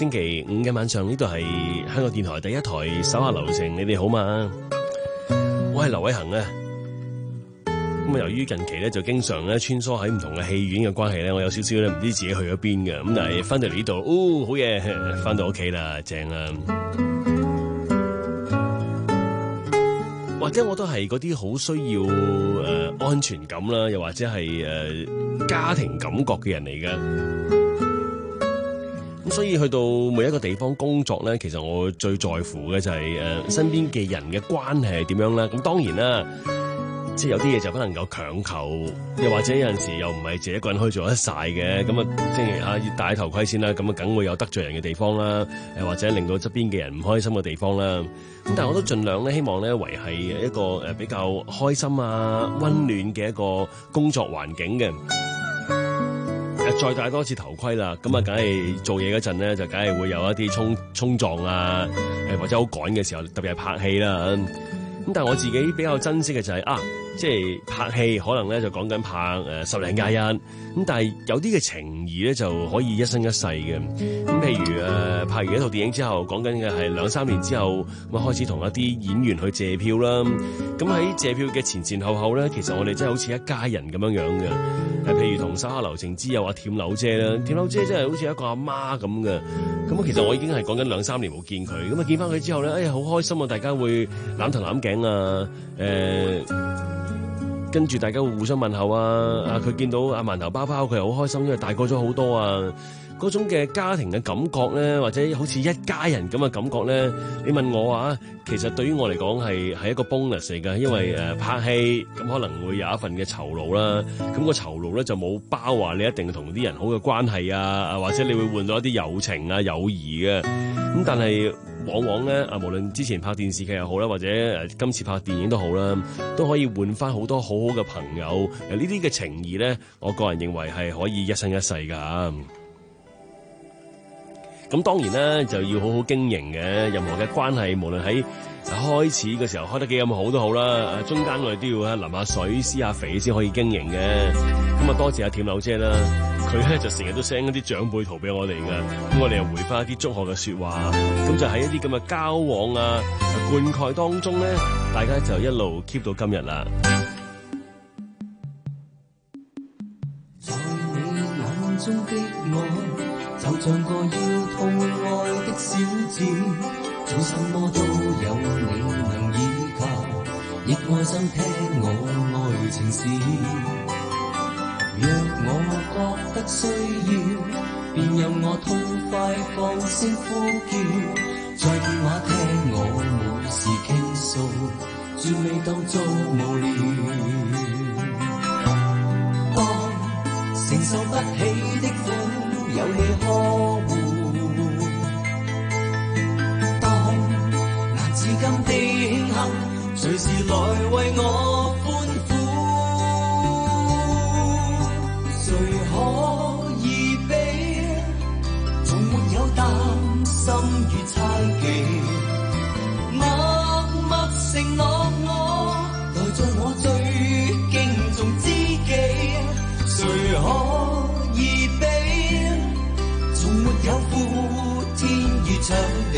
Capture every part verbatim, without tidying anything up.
星期五嘅晚上，呢度係香港電台第一台手下留情，你哋好嘛？我係劉偉恒啊。咁啊，由於近期咧就經常咧穿梭喺唔同嘅戲院嘅關係咧，我有少少咧唔知自己去咗邊嘅。咁但係翻到嚟呢度，哦，好嘢，翻到屋企啦，正啊！或者我都係嗰啲好需要誒、呃、安全感啦，又或者係誒、呃、家庭感覺嘅人嚟嘅。咁所以去到每一個地方工作咧，其實我最在乎嘅就係、是、誒、呃、身邊嘅人嘅關係係點樣啦。咁當然啦，即係有啲嘢就不能夠強求，又或者有陣時又唔係自己一個人可以做得晒嘅。咁啊，即係啊要戴頭盔先啦。咁啊，梗會有得罪人嘅地方啦，誒或者令到側邊嘅人唔開心嘅地方啦。咁但係我都盡量咧，希望咧維係一個誒比較開心啊、溫暖嘅一個工作環境嘅。再戴多次頭盔啦，咁啊，梗係做嘢嗰陣咧，就梗係會有一啲衝衝撞啊，誒或者好趕嘅時候，特別係拍戲啦。咁但係我自己比較珍惜嘅就係、是、啊，即係拍戲可能咧就講緊拍誒十零廿日，咁但係有啲嘅情誼咧就可以一生一世嘅。咁譬如誒、呃、拍完一套電影之後，講緊嘅係兩三年之後，咁啊開始同一啲演員去借票啦。咁喺借票嘅前前後後咧，其實我哋真係好似一家人咁樣樣嘅。誒譬如同手下留情之友阿舔樓姐啦，舔樓姐真係好似一個阿媽咁嘅。咁啊其實我已經係講緊兩三年冇見佢，咁啊見翻佢之後咧，哎呀好開心啊！大家會攬頭攬頸啊，誒、呃。跟住大家會互相問候啊！啊，佢見到阿饅頭包包，佢又好開心，因為大個咗好多啊！嗰種嘅家庭嘅感覺咧，或者好似一家人咁嘅感覺咧，你問我啊，其實對於我嚟講係係一個 bonus 嚟㗎，因為誒、呃、拍戲咁可能會有一份嘅酬勞啦，咁、個酬勞咧就冇包話你一定同啲人好嘅關係啊，或者你會換到一啲友情啊、友誼嘅，咁但係。往往咧啊，無論之前拍電視劇又好啦，或者誒今次拍電影都好啦，都可以換翻好多好好嘅朋友。呢啲嘅情誼咧，我個人認為係可以一生一世㗎。咁當然咧就要好好經營嘅，任何嘅關係，無論喺開始嘅時候開得幾咁好都好啦，中間我哋都要淋下水、施下肥先可以經營嘅。咁啊，多謝阿舔樓姐啦，佢咧就成日都 send 一啲長輩圖俾我哋㗎，咁我哋又回翻一啲祝賀嘅説話，咁就喺一啲咁嘅交往啊灌溉當中咧，大家就一路 keep 到今日啦。 在你眼中的我，就像個要痛愛的小子，做什麼都有你能依靠，亦愛心聽我愛情事。若我覺得需要，便任我痛快放聲呼叫，在電話聽我每事傾訴，絕未當作無聊。當承受不起的苦有你呵護，當難自禁的慶幸隨時來為我歡呼，誰可以比從沒有擔心與猜忌，默默承諾我待在我最敬重知己，誰可以比從沒有負天與場地，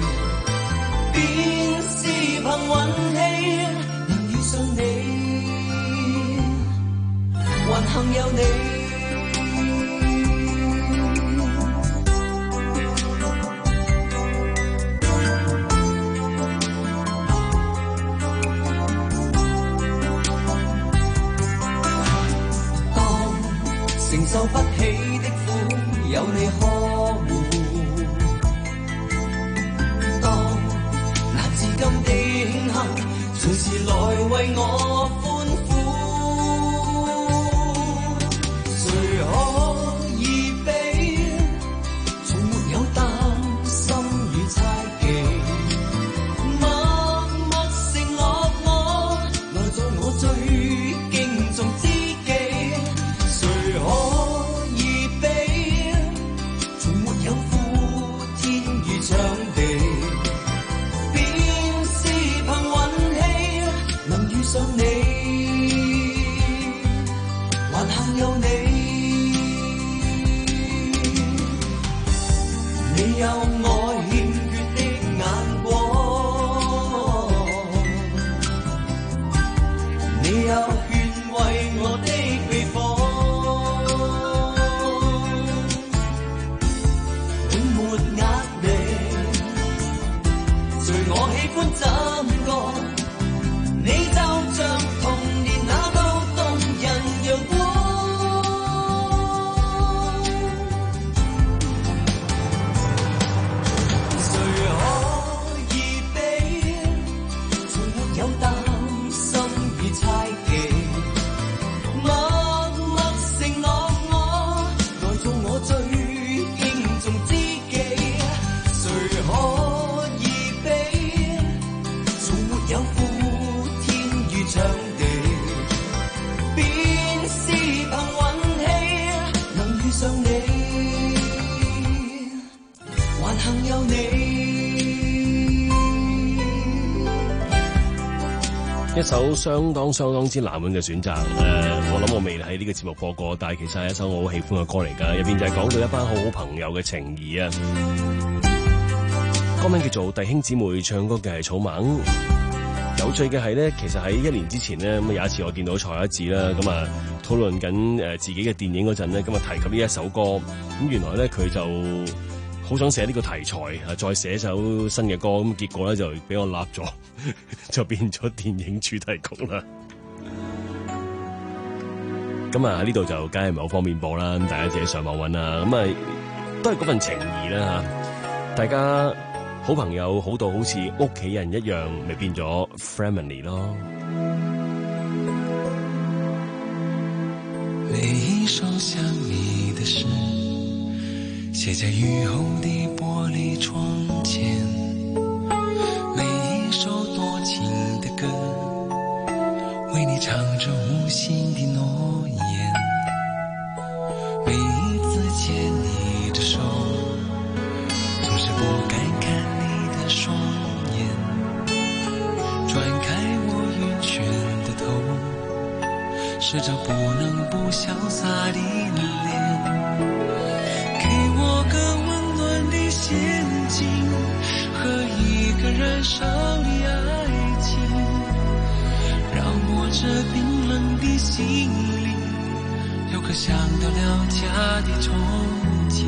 便是憑運氣能遇上你，還幸有你。承受不起的苦有你呵護，當難自禁的慶幸隨時來為我歡呼，誰可以比從沒有擔心與猜忌，默默承諾我來做我最敬重知己，誰可場地便是憑運氣能遇上你， 隨我喜歡怎個，你就像童年那個動人陽光。 一首相當相當之冷門嘅選擇，誒、呃，我諗我未喺呢個節目播過，但係其實係一首我好喜歡嘅歌嚟㗎，入邊就係講到一班好好朋友嘅情誼啊。歌名叫做《弟兄姊妹》，唱歌嘅係草蜢。有趣嘅係咧，其實喺一年之前咧，咁有一次我見到蔡一智啦，咁啊討論緊誒自己嘅電影嗰陣咧，咁啊提及呢一首歌，咁原來咧佢就好想寫呢個題材啊，再寫首新嘅歌，咁結果咧就俾我立咗，就變咗電影主題曲啦。咁啊喺呢度就梗係唔係好方便播啦，咁大家自己上網揾啦。咁啊都係嗰份情誼啦嚇，大家好朋友好到好似屋企人一樣，咪變咗 family 咯。 每一首想你的詩，寫在雨後的玻璃窗前，每一首多情的歌，為你唱着無心的諾言，每一次牽你的手，總是不敢看你的雙眼，轉開我暈眩的頭，試着不能不瀟灑的臉，陷阱和一個燃燒的愛情，讓我這冰冷的心靈有個想到了家的憧憬，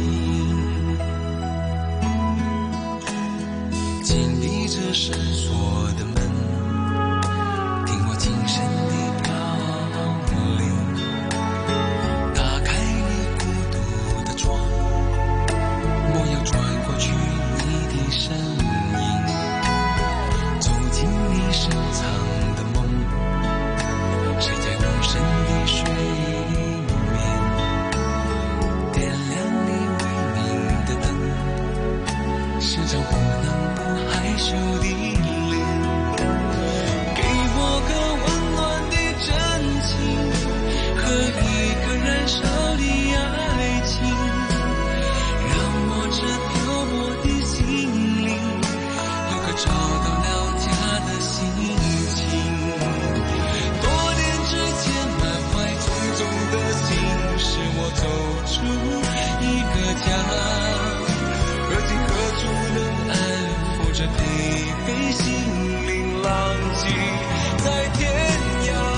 緊閉着深鎖的門，聽我輕聲的飄零，打開你孤獨的窗，我要轉過去你的身影，走進你深藏的夢，睡在無聲的睡眠，點亮你微明的燈，時常不能不害羞的臉，給我個溫暖的真情和一個燃燒的愛情，讓我這漂泊的心靈有個找到了家的心情，多年之前滿懷沉重的心使我走出一個家，何今何處能安撫着疲憊心靈，浪跡在天涯。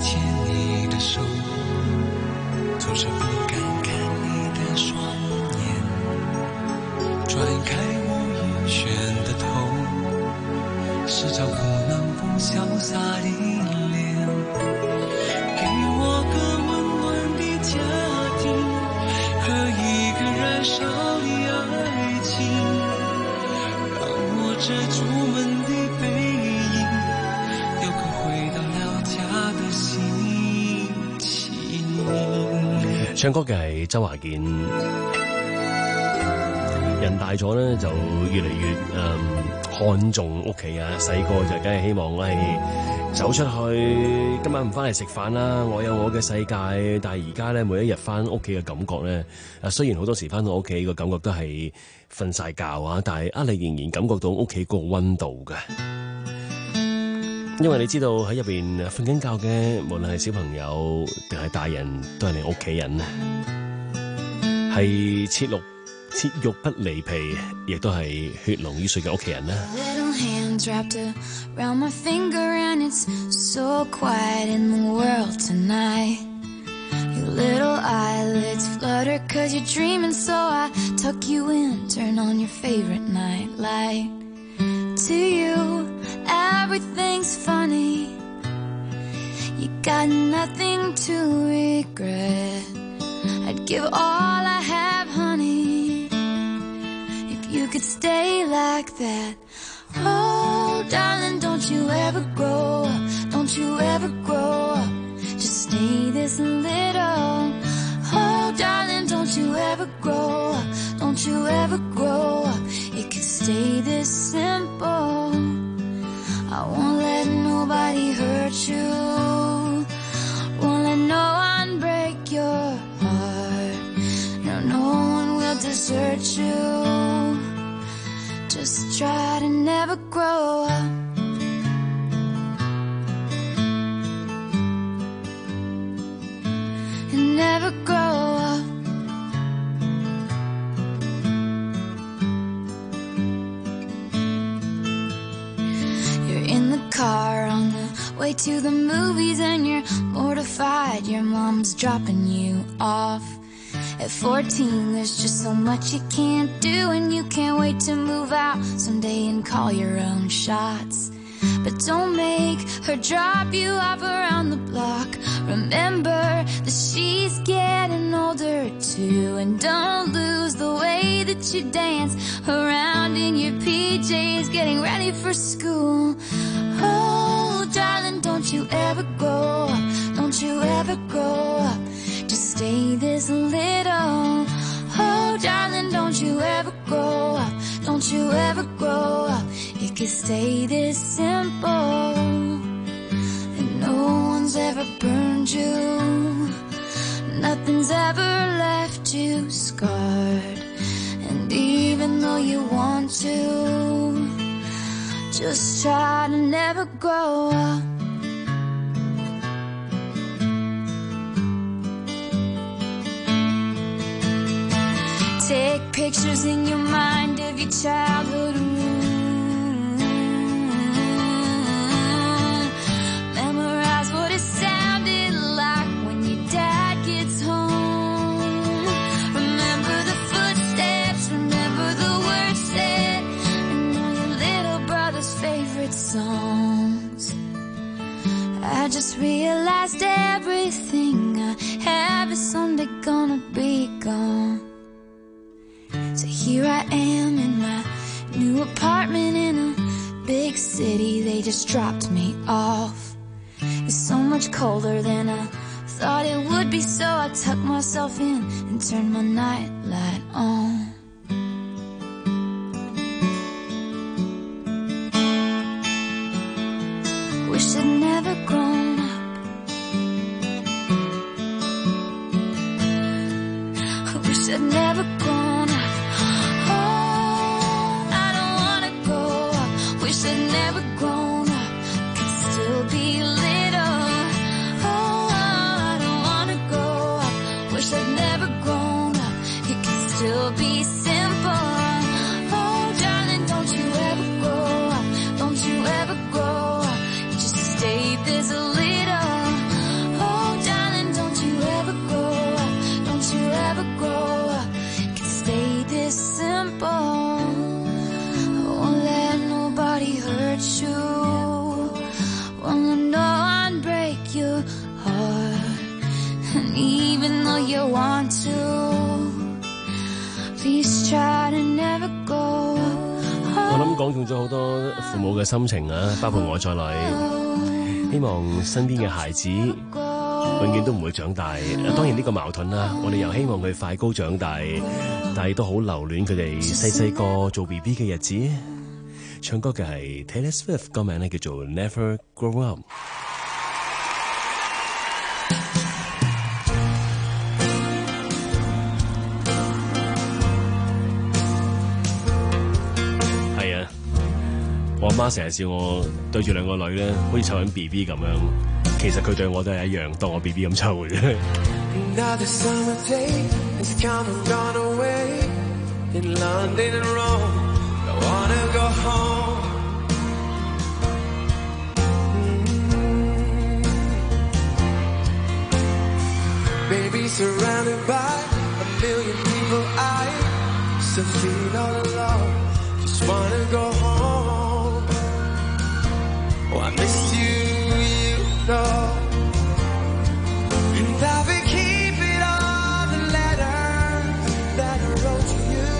牵你的手，总是不敢看你的双眼，转开我晕眩的头，是找不能不潇洒的脸，给我个温暖的家庭和一个燃烧的爱情，让我这出门的背影有个回到了家的心情。 唱歌嘅係周華健。人大咗咧，就越嚟越誒、嗯、看重屋企啊！細個就梗係希望我係走出去，今晚唔翻嚟食飯啦，我有我嘅世界。但係而家咧，每一日翻屋企嘅感覺咧，啊雖然好多時翻到屋企個感覺都係瞓晒覺啊，但係啊你仍然感覺到屋企個溫度嘅，因為你知道喺入邊瞓緊覺嘅，無論係小朋友定係大人，都係你屋企人啊，係切六。切肉不離皮，亦都係血濃於水嘅屋企人啦。 Little hands wrapped around my finger and it's so quiet in the world tonight. Your little eyelids flutter cause you're dreaming, so I tuck you in, turn on your favorite night light. To you, everything's funny. You got nothing to regret. I'd give all I have, honey.You could stay like that. Oh, darling, don't you ever grow up. Don't you ever grow up. Just stay this little. Oh, darling, don't you ever grow up. Don't you ever grow up. It could stay this simple. I won't let nobody hurt you. Won't let no one break your heart. No, no one will desert you.Just try to never grow up. And never grow up. You're in the car on the way to the movies and you're mortified your mom's dropping you off.At fourteen, there's just so much you can't do, and you can't wait to move out someday and call your own shots. But don't make her drop you off around the block. Remember that she's getting older too, and don't lose the way that you dance around in your P Js getting ready for school. Oh, darling, don't you ever grow up. Don't you ever grow up.Just stay this little. Oh, darling, don't you ever grow up. Don't you ever grow up. It could stay this simple. And no one's ever burned you. Nothing's ever left you scarred. And even though you want to, just try to never grow up.Take pictures in your mind of your childhood room. Memorize what it sounded like when your dad gets home. Remember the footsteps, remember the words said, and all your little brother's favorite songs. I just realized everything I have is someday gonna be gone.So here I am in my new apartment in a big city. They just dropped me off. It's so much colder than I thought it would be, so I tucked myself in and turned my nightlight on. Wish I'd never grown up. I wish I'd never grown up.Still be simple. Oh, darling, don't you ever grow up. Don't you ever grow up. You just stay this little. 講中咗好多父母嘅心情啊，包括我在內。希望身邊嘅孩子永遠都唔會長大。當然呢個矛盾啦，我哋又希望佢快高長大，但係都好留戀佢哋細細個做 B B 嘅日子。唱歌嘅係 Taylor Swift， 歌名咧叫做 Never Grow Up。係啊，我阿媽成日笑我對住兩個女咧，好似湊緊 B B 咁樣。其實佢對我都係一樣，當我 B B 咁湊嘅。 Another summer day has come and gone away. In London and Rome, I wanna go home. Mm-hmm. Baby, surrounded by a million people, I still feel all alone. Just wanna go home. Oh, I miss you, you know. And I've been keeping all the letters that I wrote to you.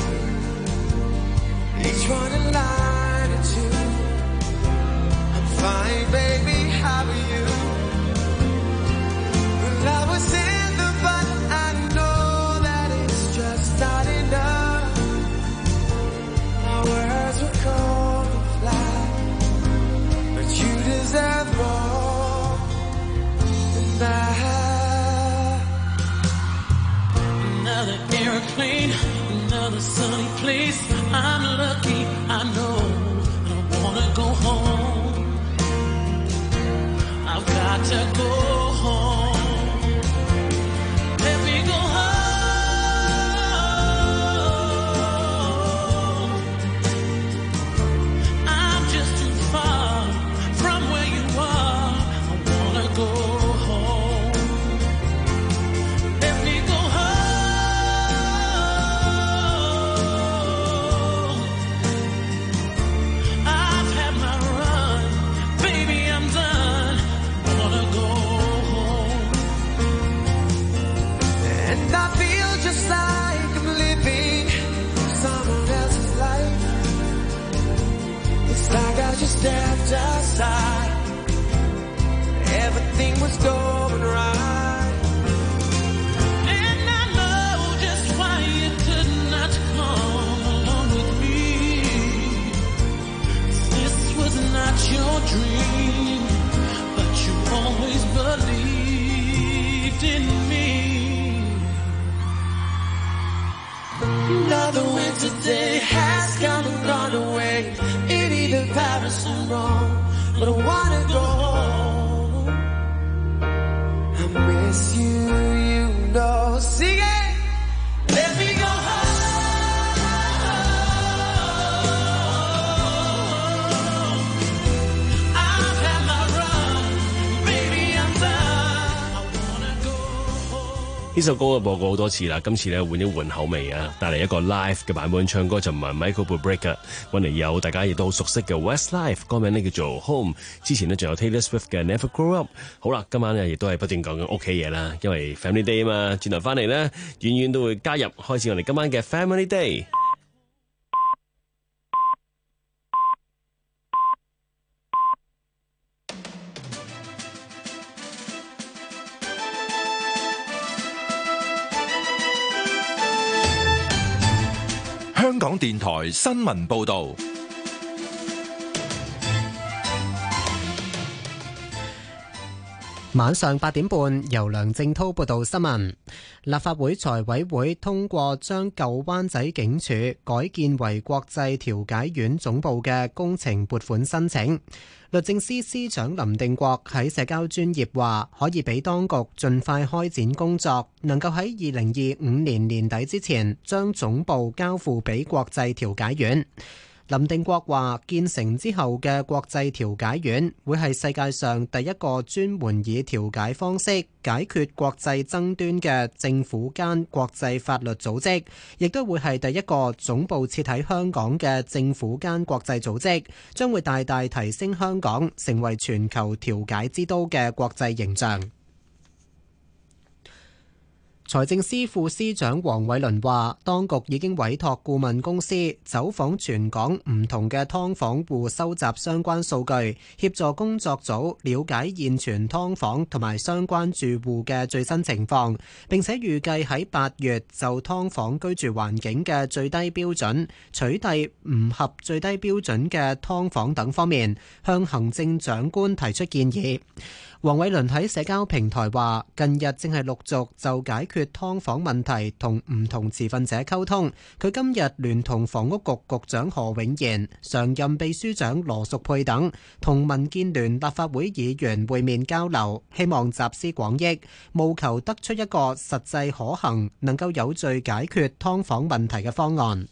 Each one a line or two. I'm fine, baby, how are you? Well, I was in the but I know that it's just not enough. My words were cold and flat, but you deserve more than that. Another airplane, another sunny place. I'm lucky, I know. I wanna go home. I've got to go home. Let me go home. I'm just too far from where you are. I wanna go home. Let me go home. I've had my run, baby, I'm done. I wanna go home. And I feel just like I'm living someone else's life. It's like I just stepped aside. Everything was going right. And I know just why you could not come along with me. This was not your dream, but you always believed in me. Another winter day has come and gone away. In either Paris or Rome, but I wanna go home. I miss you, you know. Sing it. Let me go home. I've had my run, baby, I'm done. I wanna go home. 呢首歌我播過好多次啦，今次咧換一換口味啊，帶嚟一個 live 嘅版本，唱歌就唔係 Michael Bublé 嘅，揾嚟有大家亦都好熟悉嘅 Westlife， 歌名呢叫做 Home。之前呢仲有 Taylor Swift 嘅 Never Grow Up。好啦，今晚咧亦都係不斷講緊屋企嘢啦，因為 Family Day 啊嘛，轉頭翻嚟咧，遠遠都會加入，開始我哋今晚嘅 Family Day。 香港電台新聞報導， 晚上八點半，由梁正滔報道新聞。立法會財委會通過將舊灣仔警署改建為國際調解院總部嘅工程撥款申請。律政司司長林定國喺社交專頁話，可以俾當局盡快開展工作，能夠喺二零二五年年底之前將總部交付俾國際調解院。林定國話，建成之後嘅國際調解院會係世界上第一個專門以調解方式解決國際爭端嘅政府間國際法律組織，亦都會係第一個總部設喺香港嘅政府間國際組織，將會大大提升香港成為全球調解之都嘅國際形象。 財政司副司長黃偉綸話，當局已經委託顧問公司走訪全港唔同嘅劏房戶，收集相關數據，協助工作組了解現存劏房同埋相關住戶嘅最新情況，並且預計喺八月就劏房居住環境嘅最低標準、取締唔合最低標準嘅劏房等方面，向行政長官提出建議。黃偉綸喺社交平台話，近日正係陸續就解決劏房問題同唔同持份者溝通。佢今日聯同房屋局局長何永賢、常任秘書長羅淑佩等，同民建聯立法會議員會面交流，希望集思廣益，務求得出一個實際可行、能夠有序解決劏房問題嘅方案。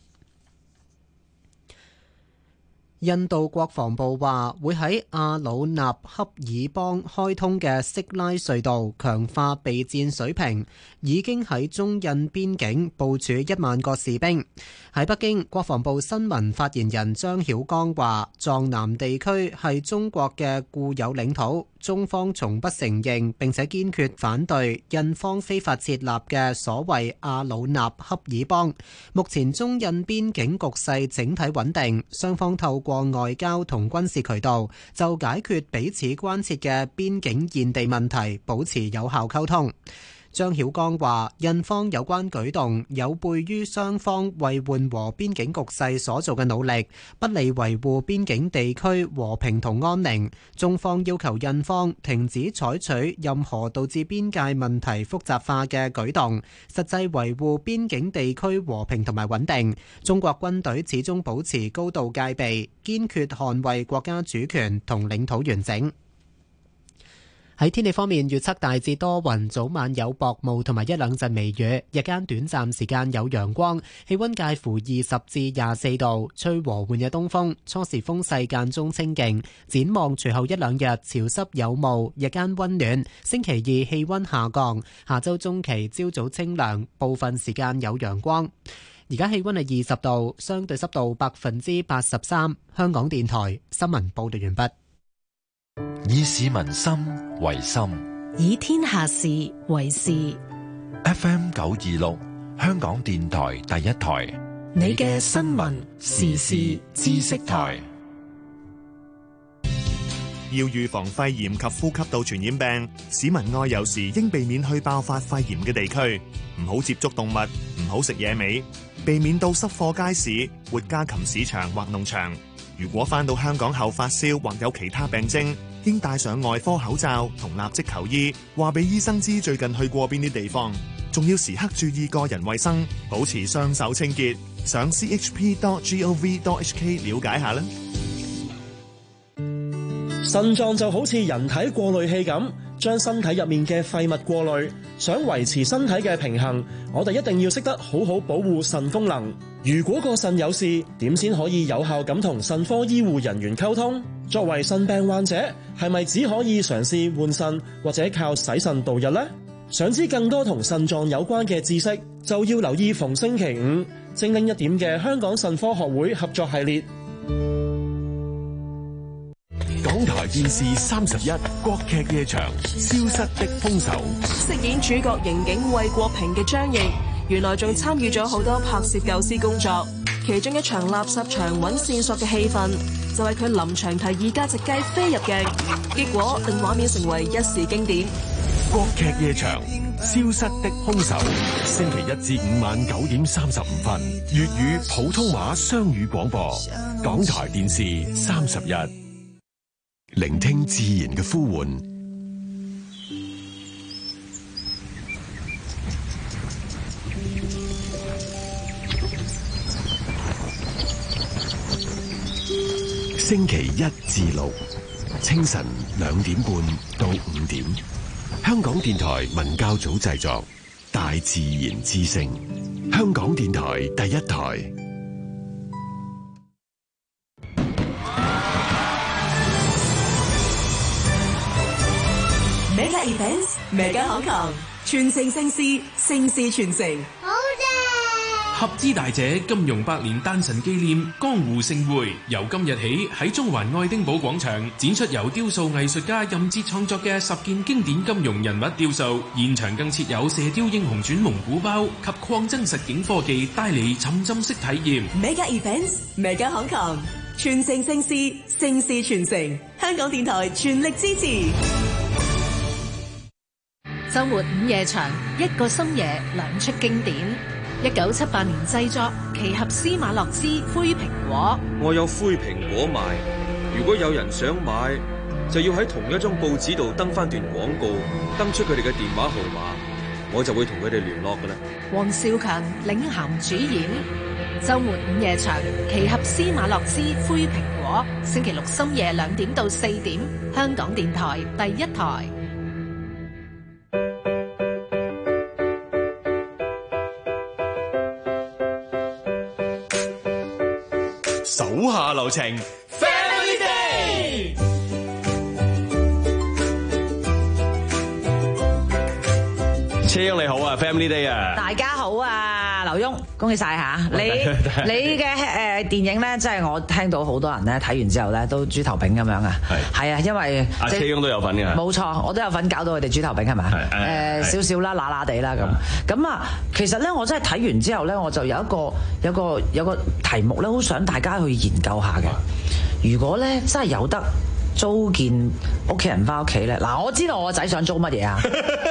印度國防部話會喺阿魯納恰爾邦開通嘅色拉隧道強化備戰水平，已經喺中印邊境部署一萬個士兵。喺北京，國防部新聞發言人張曉剛話，藏南地區係中國嘅固有領土，中方從不承認並且堅決反對印方非法設立嘅所謂阿魯納恰爾邦。目前中印邊境局勢整體穩定，雙方透過外交同軍事渠道就解決彼此關切嘅邊境現地問題保持有效溝通。張曉剛話，印方有關舉動有悖於雙方為緩和邊境局勢所做嘅努力，不利維護邊境地區和平同安寧。中方要求印方停止採取任何導致邊界問題複雜化嘅舉動，實際維護邊境地區和平同埋穩定。中國軍隊始終保持高度戒備，堅決捍衛國家主權同領土完整。喺天氣方面，預測大致多雲，早晚有薄霧同埋一兩陣微雨，日間短暫時間有陽光，氣溫介乎二十至廿四度，吹和緩嘅東風，初時風勢間中清勁。展望隨後一兩日潮濕有霧，日間溫暖。星期二氣溫下降，下周中期朝早清涼，部分時間有陽光。而家氣溫係二十度，相對濕度百分之八十三。香港電台新聞報道完畢。 以市民心為心， 以天下事為事。 F M 九二六，香港電台第一台， 你嘅新聞時事知識台。 要預防肺炎及呼吸道傳染病，市民外遊時應避免去爆發肺炎嘅地區，唔好接觸動物，唔好食野味，避免到濕貨街市、活家禽市場或農場。如果返到香港後發燒或有其他病徵，應戴上外科口罩同立即求醫，話俾醫生知最近去過邊啲地方，仲要時刻注意個人衛生，保持雙手清潔。上 c h p dot gov dot h k 了解下啦。 腎臟就好似人體過濾器咁，將身體入面嘅廢物過濾。想維持身體嘅平衡，我哋一定要識得好好保護腎功能。如果個腎有事，點先可以有效咁同腎科醫護人員溝通？作為腎病患者，係咪只可以嘗試換腎或者靠洗腎度日呢？想知更多同腎臟有關嘅知識，就要留意逢星期五精靈一點嘅香港腎科學會合作系列。 港台電視三十一國劇夜場消失的兇手， 飾演主角刑警魏國平嘅張譯，原來仲參與咗好多拍攝構思工作，其中一場垃圾場揾線索嘅戲份，就係佢臨場提議價值雞飛入鏡，結果令畫面成為一時經典。 國劇夜場消失的兇手，星期一至五晚九點三十五分，粵語普通話雙語廣播，港台電視三十一。聆聽自然嘅呼喚，星期一至六清晨兩點半到五點，香港電台文教組製作《大自然之聲》，香港電台第一台。 Mega Events，Mega 香港，傳承盛事，盛事傳承。 好正！ 合資大者金融百年誕辰紀念江湖盛會，由今日起喺中環愛丁堡廣場展出由雕塑藝術家任哲創作嘅十件經典金融人物雕塑，現場更設有《射雕英雄傳》蒙古包及擴增實景科技，帶嚟沉浸式體驗。 Mega Events Mega Hong Kong， 傳承盛事，盛事傳承，香港電台全力支持。 周末午夜場，一個深夜兩出經典。一九七八年製作，奇合司馬諾之《灰蘋果》。 我有灰蘋果賣，如果有人想買，就要喺同一張報紙度登翻段廣告，登出佢哋嘅電話號碼，我就會同佢哋聯絡噶啦。 黃少強領銜主演，周末午夜場，奇合司馬諾之《灰蘋果》，星期六深夜兩點到四點，香港電台第一台。 手下留情 ，Family Day。車英你好啊 ，Family Day 啊！ 大家好啊，劉墉，恭喜晒吓！你你嘅誒電影咧，即係我聽到好多人咧睇完之後咧都豬頭炳咁樣啊！係係啊，因為阿車英都有份嘅。 冇錯，我都有份搞到佢哋豬頭炳係咪？誒少少啦，乸乸地啦咁。咁啊，其實咧我真係睇完之後咧，我就有一個有個有個題目咧，好想大家去研究下嘅。如果咧真係有得租件屋企人翻屋企咧，嗱，我知道我個仔想租乜嘢啊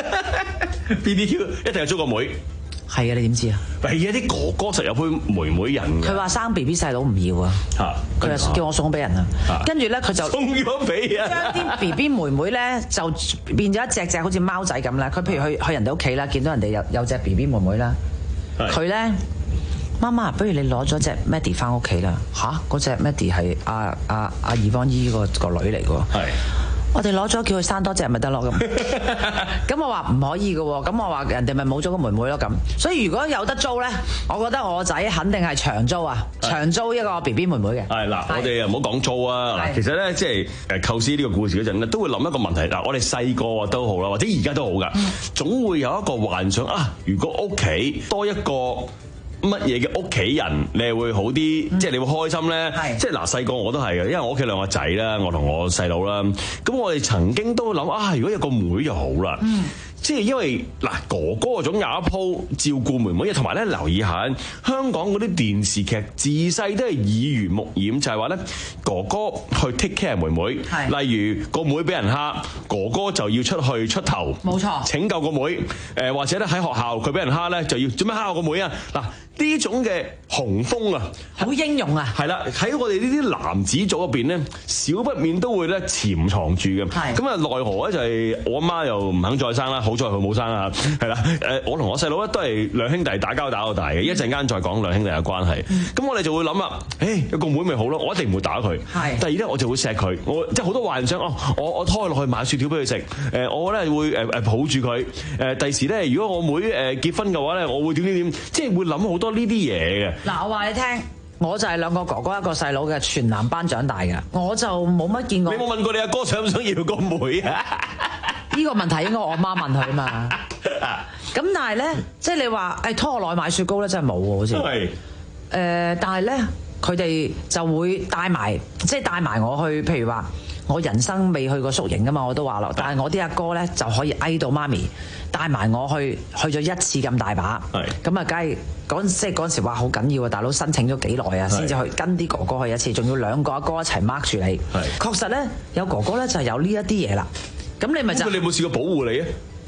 ？B B Q 一定係租個妹。 係啊，你點知啊？ 係啊，啲哥哥實有杯妹妹人嘅。 佢話生 B B 細佬唔要啊，佢又叫我送俾人啊。跟住咧佢就送咗俾人， 將啲 B B 妹妹咧就變咗一隻隻好似貓仔咁啦。佢譬如去去人哋屋企啦，見到人哋有有隻 B B 妹妹啦，佢咧媽媽，不如你攞咗隻 Maddie 翻屋企啦。吓，嗰隻 Maddie 係阿阿阿二芳姨個個女嚟嘅喎。係。我哋攞咗叫佢生多隻咪得咯咁，咁我話唔可以嘅喎，咁我話人哋咪冇咗個妹妹咯咁，所以如果有得租咧，我覺得我仔肯定係長租啊，長租一個 B B 妹妹嘅。係嗱， 我哋又唔好講租啊，嗱，其實咧即係誒構思呢個故事嗰陣咧，都會諗一個問題，嗱，我哋細個都好啦，或者而家都好噶，總會有一個幻想啊，如果屋企多一個乜嘢嘅屋企人，你係會好啲，嗯、即係你會開心咧。即係嗱，細個我都係嘅，因為我屋企兩個仔啦，我同我細佬啦。咁我哋曾經都諗啊，如果有個妹就好啦。嗯、即係因為嗱，哥哥嗰種有一鋪照顧妹妹，同埋咧留意下香港嗰啲電視劇，自細都係耳濡目染，就係話咧哥哥去 take care 妹妹。例如個妹俾人蝦，哥哥就要出去出頭，冇錯，拯救個妹。誒或者咧喺學校佢俾人蝦咧，就要做咩蝦我個妹啊？嗱。呢種嘅雄風啊， 好英勇啊！ 係啦，喺我哋呢啲男子組入邊咧，少不免都會咧潛藏住嘅。咁啊，奈何咧就係我阿媽又唔肯再生啦，好在佢冇生啦。係啦，誒，我同我細佬咧都係兩兄弟打交打到大嘅，一陣間再講兩兄弟嘅關係。咁、嗯、我哋就會諗啦，誒有個妹咪好咯，我一定唔會打佢。係。第二咧，我就會錫佢，我即係好多幻想哦，我我拖佢落去買雪條俾佢食。誒，我咧會誒誒抱住佢。誒，第時咧，如果我妹誒結婚嘅話咧，我會點點點，即係會諗好多呢啲嘢嘅。 嗱，我話你聽，我就係兩個哥哥一個細佬嘅全男班長大嘅，我就冇乜見過。 你冇問過你阿哥想唔想要個妹啊？ 呢個問題應該我媽問佢啊嘛。咁但係咧，即係你話誒拖我落去買雪糕咧，真係冇喎，好似。係。誒，但係咧，佢哋就會帶埋，即係帶埋我去，譬如話我人生未去過宿營噶嘛，我都話咯。但係我啲阿哥咧就可以嗌到媽咪帶埋我去，去咗一次咁大把。係。咁啊，梗係嗰即係嗰陣時話好緊要啊！大佬申請咗幾耐啊，先至去跟啲哥哥去一次，仲要兩個阿哥一齊 mark 住你。係。確實咧，有哥哥咧就係有呢一啲嘢啦。咁你咪就你有冇試過保護你啊？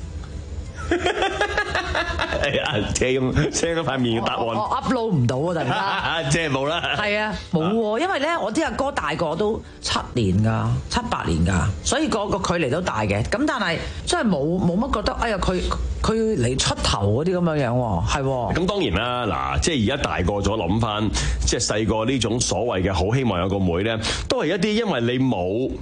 係啊，車咁車嗰塊面嘅答案， 我 upload 唔到啊！突然間， 即係冇啦。 係啊，冇喎，因為咧，我啲阿哥大個都七年㗎，七八年㗎，所以個個距離都大嘅。咁但係真係冇冇乜覺得，哎呀，佢佢嚟出頭嗰啲咁樣樣喎，係喎。 咁當然啦，嗱，即係而家大個咗，諗翻即係細個呢種所謂嘅好希望有個妹咧，都係一啲因為你冇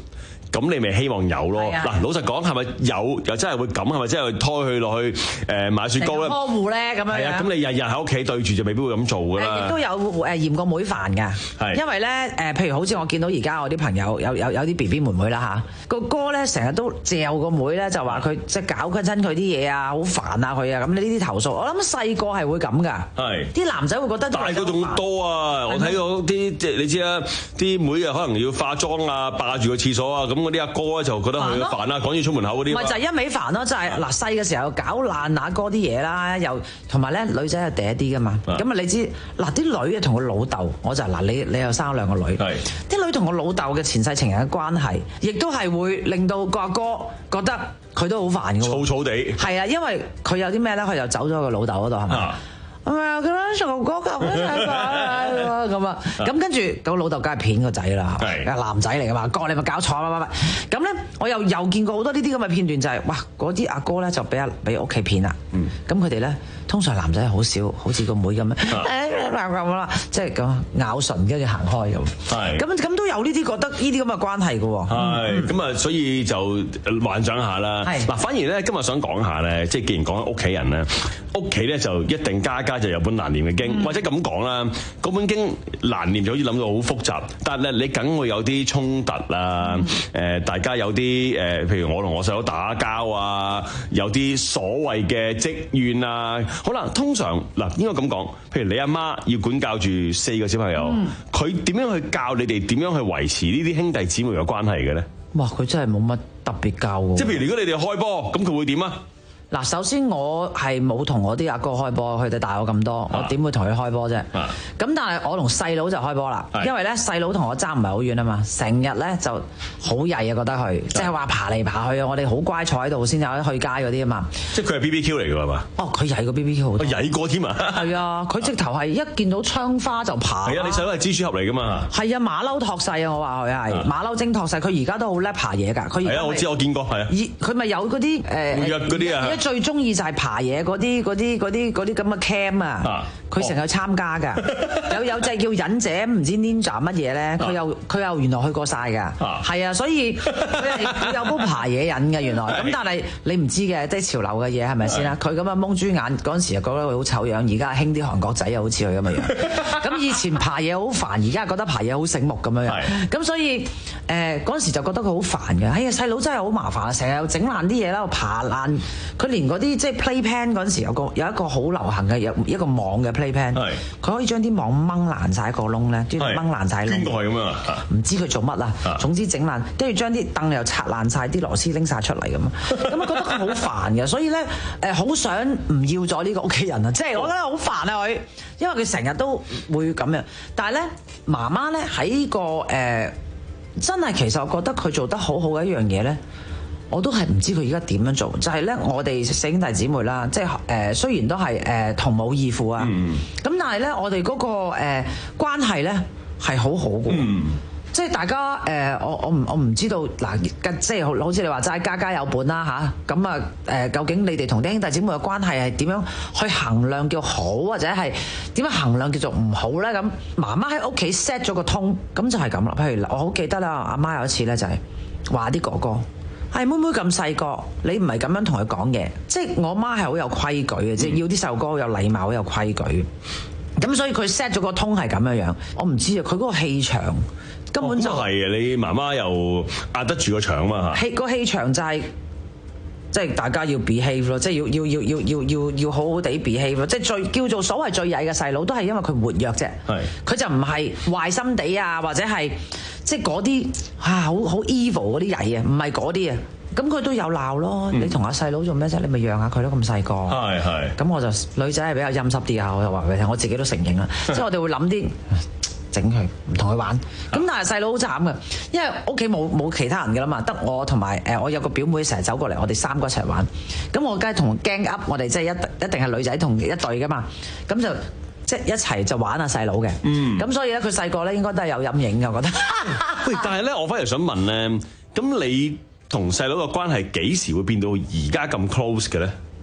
咁你咪希望有咯。嗱，老實講係咪有又真係會咁？係咪真係拖佢落去誒買雪糕咧？ 呵護咧咁樣。 係啊，咁你日日喺屋企對住就未必會咁做㗎啦。 亦都有誒嫌個妹煩㗎，因為咧誒，譬如好似我見到而家我啲朋友有有有啲 B B 妹妹啦嚇，個哥咧成日都嚼個妹咧，就話佢即係搞緊親佢啲嘢啊，好煩啊佢啊，咁你呢啲投訴，我諗細個係會咁㗎。係。啲男仔會覺得大個仲多啊！我睇到啲即係你知啦，啲妹啊可能要化妝啊，霸住個廁所啊，咁嗰啲阿哥咧就覺得佢煩啦，趕住出門口嗰啲。咪就係一味煩咯，就係嗱細嘅時候搞爛阿哥啲嘢啦，又同埋咧女仔係嗲啲㗎嘛。咁啊你知嗱啲女啊同個老豆，我就嗱你你又生咗兩個女，啲女同個老豆嘅前世情人嘅關係，亦都係會令到個阿哥覺得佢都好煩㗎喎。燥燥地。係啊，因為佢有啲咩咧，佢就走咗個老豆嗰度係咪？係咪啊？咁樣傻哥咁樣咁啊，咁跟住個老豆梗係騙個仔啦，係男仔嚟噶嘛，哥你咪搞錯乜乜乜，咁咧我又又見過好多呢啲咁嘅片段，就係哇嗰啲阿哥咧就俾阿俾屋企騙啦，咁佢哋咧通常男仔好少好似個妹咁樣，誒咁啦，即係咁咬唇跟住行開咁，係咁咁都有呢啲覺得呢啲咁嘅關係嘅喎，係咁啊，所以就幻想下啦，嗱反而咧今日想講下咧，即係既然講緊屋企人咧，屋企咧就一定家家就有本難念嘅經，嗯、或者咁講啦，嗰本經難念就好似諗到好複雜，但係咧你梗會有啲衝突啊，誒、嗯呃、大家有啲誒、呃，譬如我同我細佬打交啊，有啲所謂嘅積怨啊，好啦，通常嗱應該咁講，譬如你阿媽要管教住四個小朋友，佢點、嗯、樣去教你哋點樣去維持呢啲兄弟姊妹嘅關係嘅咧？哇！佢真係冇乜特別教喎，即係譬如如果你哋開波，咁佢會點啊？嗱，首先我係冇同我啲阿哥開波，佢哋大我咁多，我點會同佢開波啫？咁但係我同細佬就開波啦，因為咧細佬同我爭唔係好遠啊嘛，成日咧就好曳啊，覺得佢即係話爬嚟爬去啊，我哋好乖坐喺度先有得去街嗰啲啊嘛。即係佢係 B B Q 嚟㗎嘛？哦，佢曳過 B B Q 好多。曳過添啊！係啊，佢直頭係一見到窗花就爬。係啊，你細佬係蜘蛛俠嚟㗎嘛？係啊，馬騮托勢啊！我話佢係馬騮精托勢，佢而家都好叻爬嘢㗎。佢係啊，我知我見過係啊。佢咪有嗰啲誒活躍嗰啲啊？最中意就係爬嘢嗰啲嗰啲嗰啲嗰啲咁嘅 cam 啊！佢成日去參加㗎。有有隻叫忍者唔知 ninja 乜嘢咧，佢又佢又原來去過晒㗎。係啊，所以佢佢有煲爬嘢癮嘅原來。咁但係你唔知嘅，即係潮流嘅嘢係咪先啦？佢咁樣蒙豬眼嗰陣時又覺得佢好醜樣，而家興啲韓國仔又好似佢咁嘅樣。咁以前爬嘢好煩，而家覺得爬嘢好醒目咁樣樣。咁所以誒嗰陣時就覺得佢好煩嘅。哎呀，細佬真係好麻煩啊！成日又整爛啲嘢啦，爬爛佢連嗰啲即係 playpen 嗰陣時有個有一個好流行嘅有一個網嘅 playpen，佢可以將啲網掹爛晒個窿咧，啲掹爛晒窿。邊個係咁啊？唔知佢做乜啊？總之整爛，跟住將啲凳又拆爛晒，啲螺絲拎晒出嚟咁啊！咁啊覺得佢好煩嘅，所以咧誒好想唔要咗呢個屋企人啊！即係我覺得好煩啊佢，因為佢成日都會咁樣。但係咧媽媽咧喺呢個誒、呃、真係其實我覺得佢做得好好嘅一樣嘢咧。我都係唔知佢而家點樣做，就係、是、咧，我哋四兄弟姊妹啦，即係誒、呃，雖然都係誒、呃、同母異父啊，咁、嗯、但係咧，我哋嗰、那個誒、呃、關係咧係好好嘅，嗯、即係大家誒、呃，我我唔我唔知道嗱，即係好似你話齋家家有本啦吓，咁啊誒、呃，究竟你哋同啲兄弟姊妹嘅關係係點樣去衡量叫好，或者係點樣衡量叫做唔好咧？咁媽媽喺屋企 set 咗個通，咁就係咁啦。譬如我好記得啦，阿媽有一次咧就係話啲哥哥。係妹妹咁細個，你唔係咁樣同佢講嘢，即係我媽係好有規矩嘅，即係、嗯、要啲細路哥好有禮貌、好有規矩。咁所以佢 set 咗個通係咁樣樣，我唔知啊。佢嗰個氣場根本就係、是、啊、哦！你媽媽又壓得住個場嘛嚇？氣個氣場就係即係大家要 behave 咯，即係要要要要要要要好好地 behave 咯。即係最叫做所謂最曳嘅細佬，都係因為佢活躍啫。係佢就唔係壞心地啊，或者係。即係嗰啲啊，好好 evil 嗰啲曳啊，唔係嗰啲啊，咁佢都有鬧咯。嗯、你同阿細佬做咩啫？你咪讓下佢咯，咁細個。係係。咁我就女仔係比較陰濕啲啊，我就話俾你聽，我自己都承認啦。即係我哋會諗啲整佢，唔同佢玩。咁但係細佬好慘㗎，因為屋企冇冇其他人㗎啦嘛，得我同埋誒我有個表妹成日走過嚟，我哋三個一齊玩。咁我梗係同 gang up，我哋即係一一定係女仔同一隊㗎嘛。咁就。即係一齊就玩下細佬嘅，咁、嗯、所以咧佢細個咧應該都係有陰影嘅，我覺得。喂，但係咧，我反而想問咧，咁你同細佬嘅關係幾時會變到而家咁 close 嘅咧？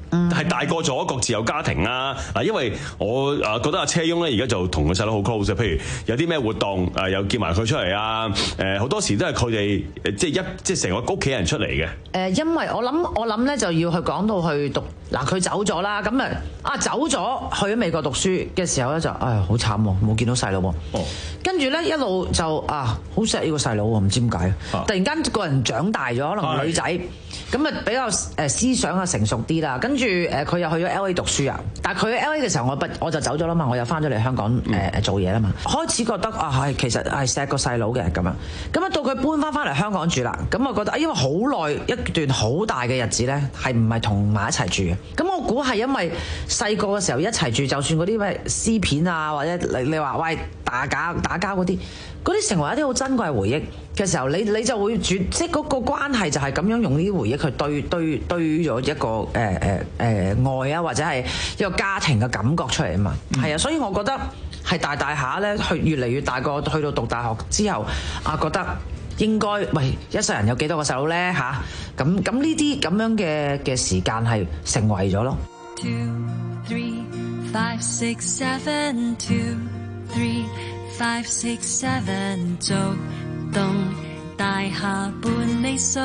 係大個咗，各自有家庭啦。嗱，因為我誒覺得阿車翁咧，而家就同個細佬好 close，譬如有啲咩活動誒，又叫埋佢出嚟啊。誒好多時都係佢哋即係一即係成個屋企人出嚟嘅。 誒，因為我諗我諗咧就要去講到去讀嗱，佢走咗啦，咁啊啊走咗去咗美國讀書嘅時候咧就唉好慘喎，冇見到細佬喎。哦，跟住咧一路就啊好錫呢個細佬喎，唔知點解，突然間個人長大咗，可能女仔咁啊比較誒思想啊成熟啲啦，跟住誒佢又去咗 L A 讀書啊，但係佢喺 L A 嘅時候我不我就走咗啦嘛，我又翻咗嚟香港誒誒、呃、做嘢啦嘛，開始覺得啊係其實係錫個細佬嘅咁樣，咁啊到佢搬翻翻嚟香港住啦，咁我覺得因為好耐一段好大嘅日子咧係唔係同埋一齊住嘅，咁我估係因為細個嘅時候一齊住，就算嗰啲咩撕片啊或者你你話喂打架打交嗰啲。嗰啲成為一啲好珍貴回憶嘅時候，你你就會轉，即係嗰個關係就係咁樣用呢啲回憶去堆堆堆咗一個誒誒誒愛啊，或者係一個家庭嘅感覺出嚟啊嘛。係啊、嗯，所以我覺得係大大下咧，去越嚟越大個，去到讀大學之後啊，覺得應該喂一世人有幾多個細佬咧吓？咁咁呢啲咁樣嘅嘅時間係成為咗咯。 Two, three, five, six, seven, two, three, five, six, seven， 逐棟大廈伴你數，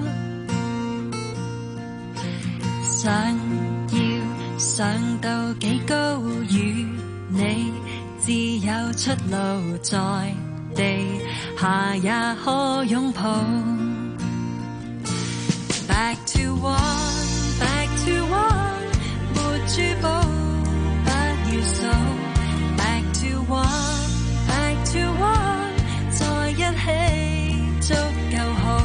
想要上到幾高與你自有出路，在地下也可擁抱。Back to one, back to one， 沒珠寶不要數。Back to one，Back to one， 在一起足夠好。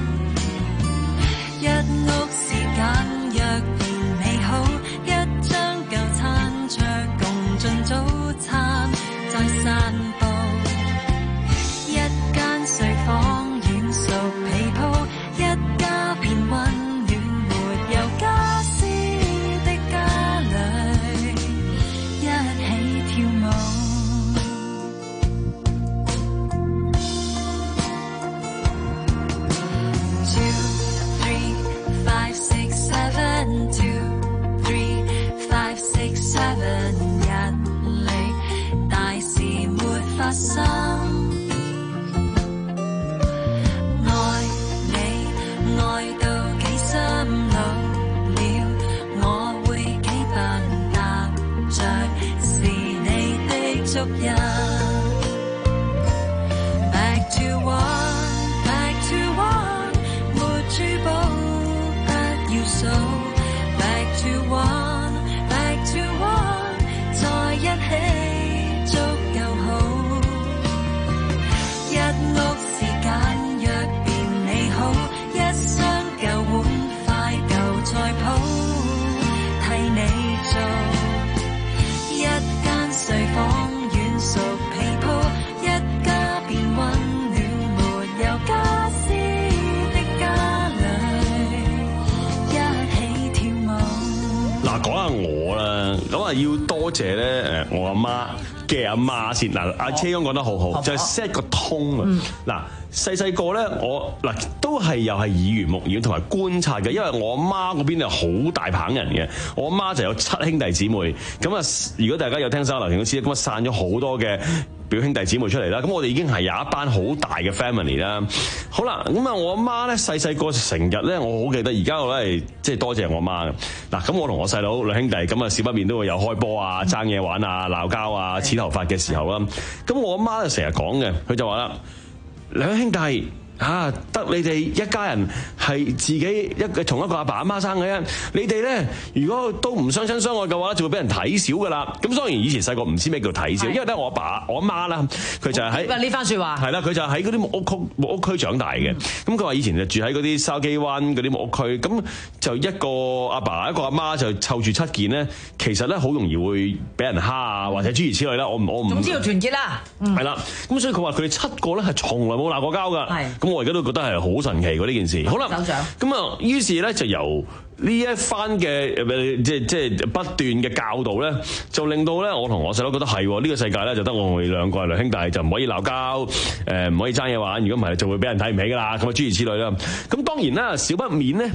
一屋時間若變美好，一張舊餐桌共進早餐，再散步。一間睡房軟熟被鋪，一家變溫暖，沒有家私的家裏，一起跳舞。Two, three, five, six, seven， 日裏大事沒發生，愛你愛到幾深老了，我會幾笨踏着是你的足印。Back to one, back to one， 沒珠寶不要數。To one, back to one， 在一起足夠好。一屋時間若變美好，一雙舊碗筷舊菜譜替你做。一間睡房軟熟被鋪，一家變溫暖，沒有家私的家裏，一起跳舞。 嗱，講下我啦，咁啊要多謝咧誒我阿媽嘅阿媽先。嗱，阿車翁講得好好，就係 set 個 tone 啊。嗱，細細個咧，我嗱都係又係耳濡目染同埋觀察嘅，因為我阿媽嗰邊係好大棒人嘅，我阿媽就有七兄弟姊妹。咁啊，如果大家有聽《生活流行》都知，咁啊散咗好多嘅表兄弟姊妹出嚟啦，咁我哋已經係有一班好大嘅 family 啦。好啦，咁啊，我阿媽咧細細個成日咧，我好記得，而家我咧係即係多謝我阿媽嘅。嗱，咁我同我細佬兩兄弟，咁啊少不免都會有開波啊、爭嘢玩啊、鬧交啊、黐頭髮嘅時候啦。咁我阿媽就成日講嘅，佢就話啦，兩兄弟。啊！得你哋一家人係自己一個同一個阿爸阿媽生嘅啫。你哋咧，如果都唔相親相愛嘅話，就會俾人睇小噶啦。咁當然以前細個唔知咩叫睇小，因為咧我阿爸我阿媽啦，佢就係喺呢番説話係啦，佢就喺嗰啲木屋區木屋區長大嘅。咁佢話以前就住喺嗰啲筲箕灣嗰啲木屋區，咁就一個阿爸一個阿媽就湊住七件咧，其實咧好容易會俾人蝦啊，或者諸如此類啦。我唔我唔總之要團結啦， 係啦。咁所以佢話佢哋七個咧係從來冇鬧過交㗎。係。咁我而家都覺得係好神奇喎呢件事。好啦，咁啊，於是咧就由呢一番嘅即係即係不斷嘅教導咧，就令到咧我同我細佬覺得係呢、呢個世界咧就得我哋兩個係兩兄弟，就唔可以鬧交，誒唔可以爭嘢玩。如果唔係就會俾人睇唔起㗎啦。咁啊諸如此類啦。咁當然啦，少不免咧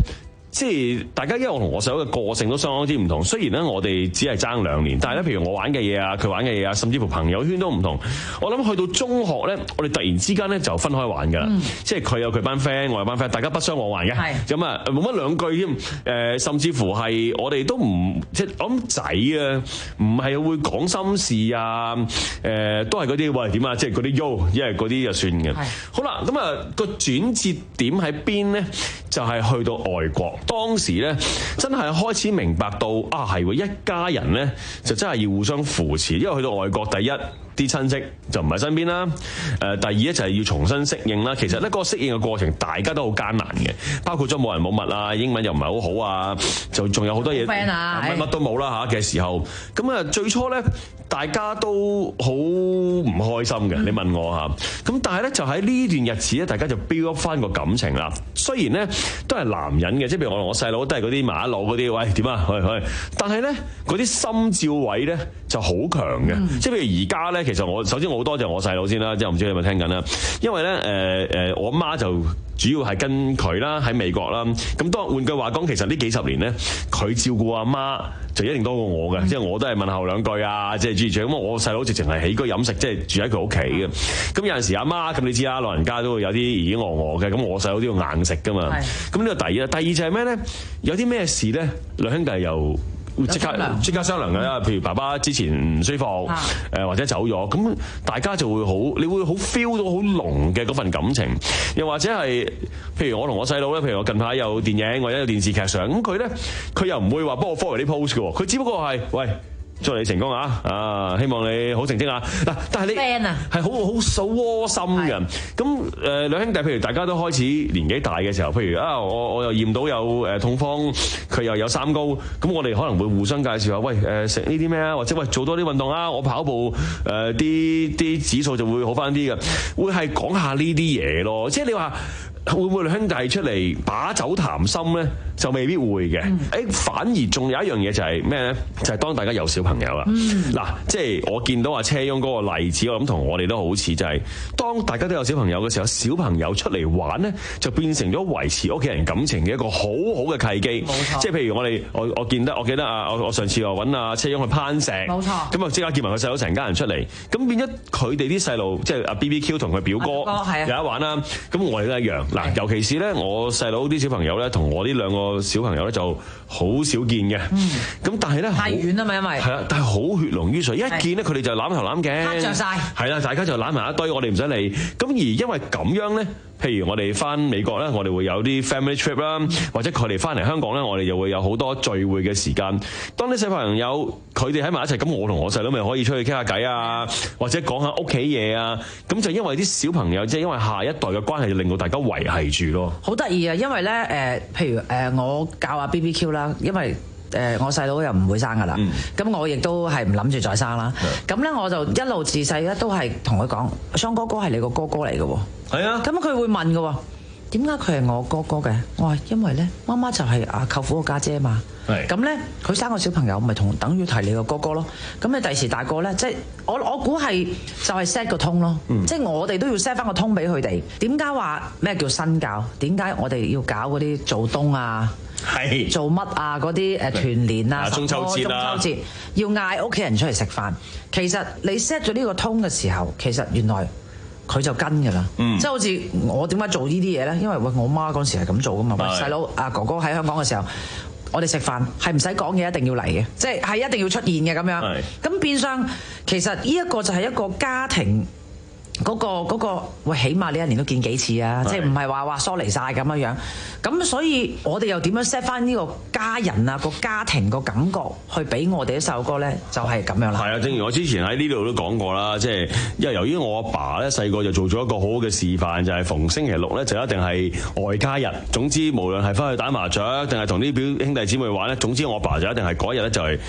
即係大家因為我同我細佬嘅個性都相當之唔同，雖然咧我哋只係爭兩年，但係咧譬如我玩嘅嘢啊，佢玩嘅嘢啊，甚至乎朋友圈都唔同。我諗去到中學咧，我哋突然之間咧就分開玩㗎啦，嗯、即係佢有佢班 friend，我有班 friend，大家不相往來嘅，咁啊冇乜兩句添。誒、呃，甚至乎係我哋都唔即係我諗仔啊，唔係會講心事啊，誒、呃、都係嗰啲喂點啊，即係嗰啲 yo， 因為嗰啲就算嘅。好啦，咁啊個轉折點喺邊咧？就係、是、去到外國，當時咧真係開始明白到啊，係喎，一家人咧就真係要互相扶持，因為去到外國，第一啲親戚就唔喺身邊啦，誒第二咧就係要重新適應啦。其實咧嗰個適應嘅過程，大家都好艱難嘅，包括咗冇人冇物啊，英文又唔係好好啊，就仲有好多嘢乜乜都冇啦嚇嘅時候，咁啊最初咧大家都好唔開心嘅。你問我嚇，咁但係咧就喺呢段日子咧，大家就 build up 翻個感情啦。雖然咧都係男人嘅，即係譬如我同我細佬都係嗰啲麻甩佬嗰啲，喂點啊，去去，但係咧嗰啲心照位咧就好強嘅，嗯、即係譬如而家咧。其實我首先我好多謝我細佬先啦，即係唔知你有冇聽緊啦。因為咧誒誒，我媽就主要係跟佢啦，喺美國啦。咁當換句話講，其實呢幾十年咧，佢照顧阿媽就一定多過我嘅，嗯、即係我都係問候兩句啊，即係住住咁。我細佬直情係起居飲食，即係住喺佢屋企嘅。咁有陣時阿媽咁你知啦，老人家都會有啲咦餓餓嘅，咁我細佬都要硬食噶嘛。咁呢個第一，第二就係咩咧？有啲咩事咧？兩兄弟又會即刻即刻商量嘅啦，譬如爸爸之前唔舒服，誒、啊、或者走咗，咁大家就會好，你會好 feel 到好濃嘅嗰份感情，又或者係譬如我同我細佬咧，譬如我近排有電影或者有電視劇上，咁佢咧佢又唔會話幫我 follow 啲 post 嘅，佢只不過係喂。祝你成功啊！啊，希望你好成績啊！嗱，但係你係好好好窩心嘅。咁誒兩兄弟，譬如大家都開始年紀大嘅時候，譬如啊，我我又驗到有誒痛風，佢又有三高，咁我哋可能會互相介紹下，喂誒食呢啲咩啊，或者喂做多啲運動啊，我跑步誒啲啲指數就會好翻啲嘅，會係講下呢啲嘢咯。即係你話會唔會兩兄弟出嚟把酒談心咧？就未必會嘅。誒、嗯，反而仲有一樣嘢就係咩咧？就係、是、當大家有小朋友啦。嗱、嗯，即係我見到阿車翁嗰個例子，我諗同我哋都好似，就係、是、當大家都有小朋友嘅時候，小朋友出嚟玩咧，就變成咗維持屋企人感情嘅一個好好嘅契機。冇錯。即係譬如我哋，我我見得，我記得啊，我我上次我揾阿車翁去攀石。冇錯。咁啊，即刻叫埋佢細佬成家人出嚟，咁變咗佢哋啲細路，即係阿 B B Q 同佢表哥有得玩啦。咁我哋都一樣。嗱，尤其是咧，我細佬啲小朋友咧，同我呢兩個小朋友咧就好少見嘅，咁、嗯、但係咧太遠啦嘛，因為係啦，但係好血濃於水，一見咧佢哋就攬頭攬頸，攤著晒，係啦，大家就攬埋一堆，我哋唔使理。咁而因為咁樣咧，譬如我哋翻美國咧，我哋會有啲 family trip 啦，或者佢哋翻嚟香港咧，我哋又會有好多聚會嘅時間。當啲小朋友佢哋喺埋一齊，咁我同我細佬咪可以出去傾下偈啊，或者講下屋企嘢啊。咁就因為啲小朋友，即係因為下一代嘅關係，令到大家維繫住咯。好得意啊，因為咧誒、呃，譬如誒、呃，我教下 B B Q 啦，因為。誒、呃、我細佬又唔會生噶啦，咁、嗯、我亦都係唔諗住再生啦。咁咧、嗯、我就一路自細咧都係同佢講，雙哥哥係你個哥哥嚟嘅喎。係啊。咁佢會問嘅喎，點解佢係我哥哥嘅？我話因為咧，媽媽就係阿舅父個家姐嘛。係。咁咧佢生個小朋友，咪同等於係你個哥哥咯。咁你第時大個咧，即係我我估係就係 set 個通咯。嗯、即係我哋都要 set 翻個通俾佢哋。點解話咩叫新教？點解我哋要搞嗰啲做冬啊？係做乜啊？嗰啲誒團年啊，中秋節啦，中秋節要嗌屋企人出嚟食飯。其實你 set 咗呢個通嘅時候，其實原來佢就跟㗎啦。嗯，即係好似我點解做呢啲嘢咧？因為喂我媽嗰時係咁做㗎嘛。喂細佬阿哥哥喺香港嘅時候，我哋食飯係唔使講嘢，一定要嚟嘅，即係係一定要出現嘅咁樣。係咁變相其實呢一個就係一個家庭。嗰、那個嗰、那個喂，起碼你一年都見幾次啊？即係唔係話話疏離晒咁樣樣？咁所以我哋又點樣 set 翻呢個家人啊、個家庭個感覺去俾我哋一首歌咧？就係、是、咁樣啦。係啊，正如我之前喺呢度都講過啦，即係因為由於我阿爸咧細個就做咗一個好好嘅示範，就係、是、逢星期六咧就一定係外家人。總之無論係翻去打麻雀定係同啲表兄弟姊妹玩咧，總之我阿爸就一定係嗰日咧就係、是。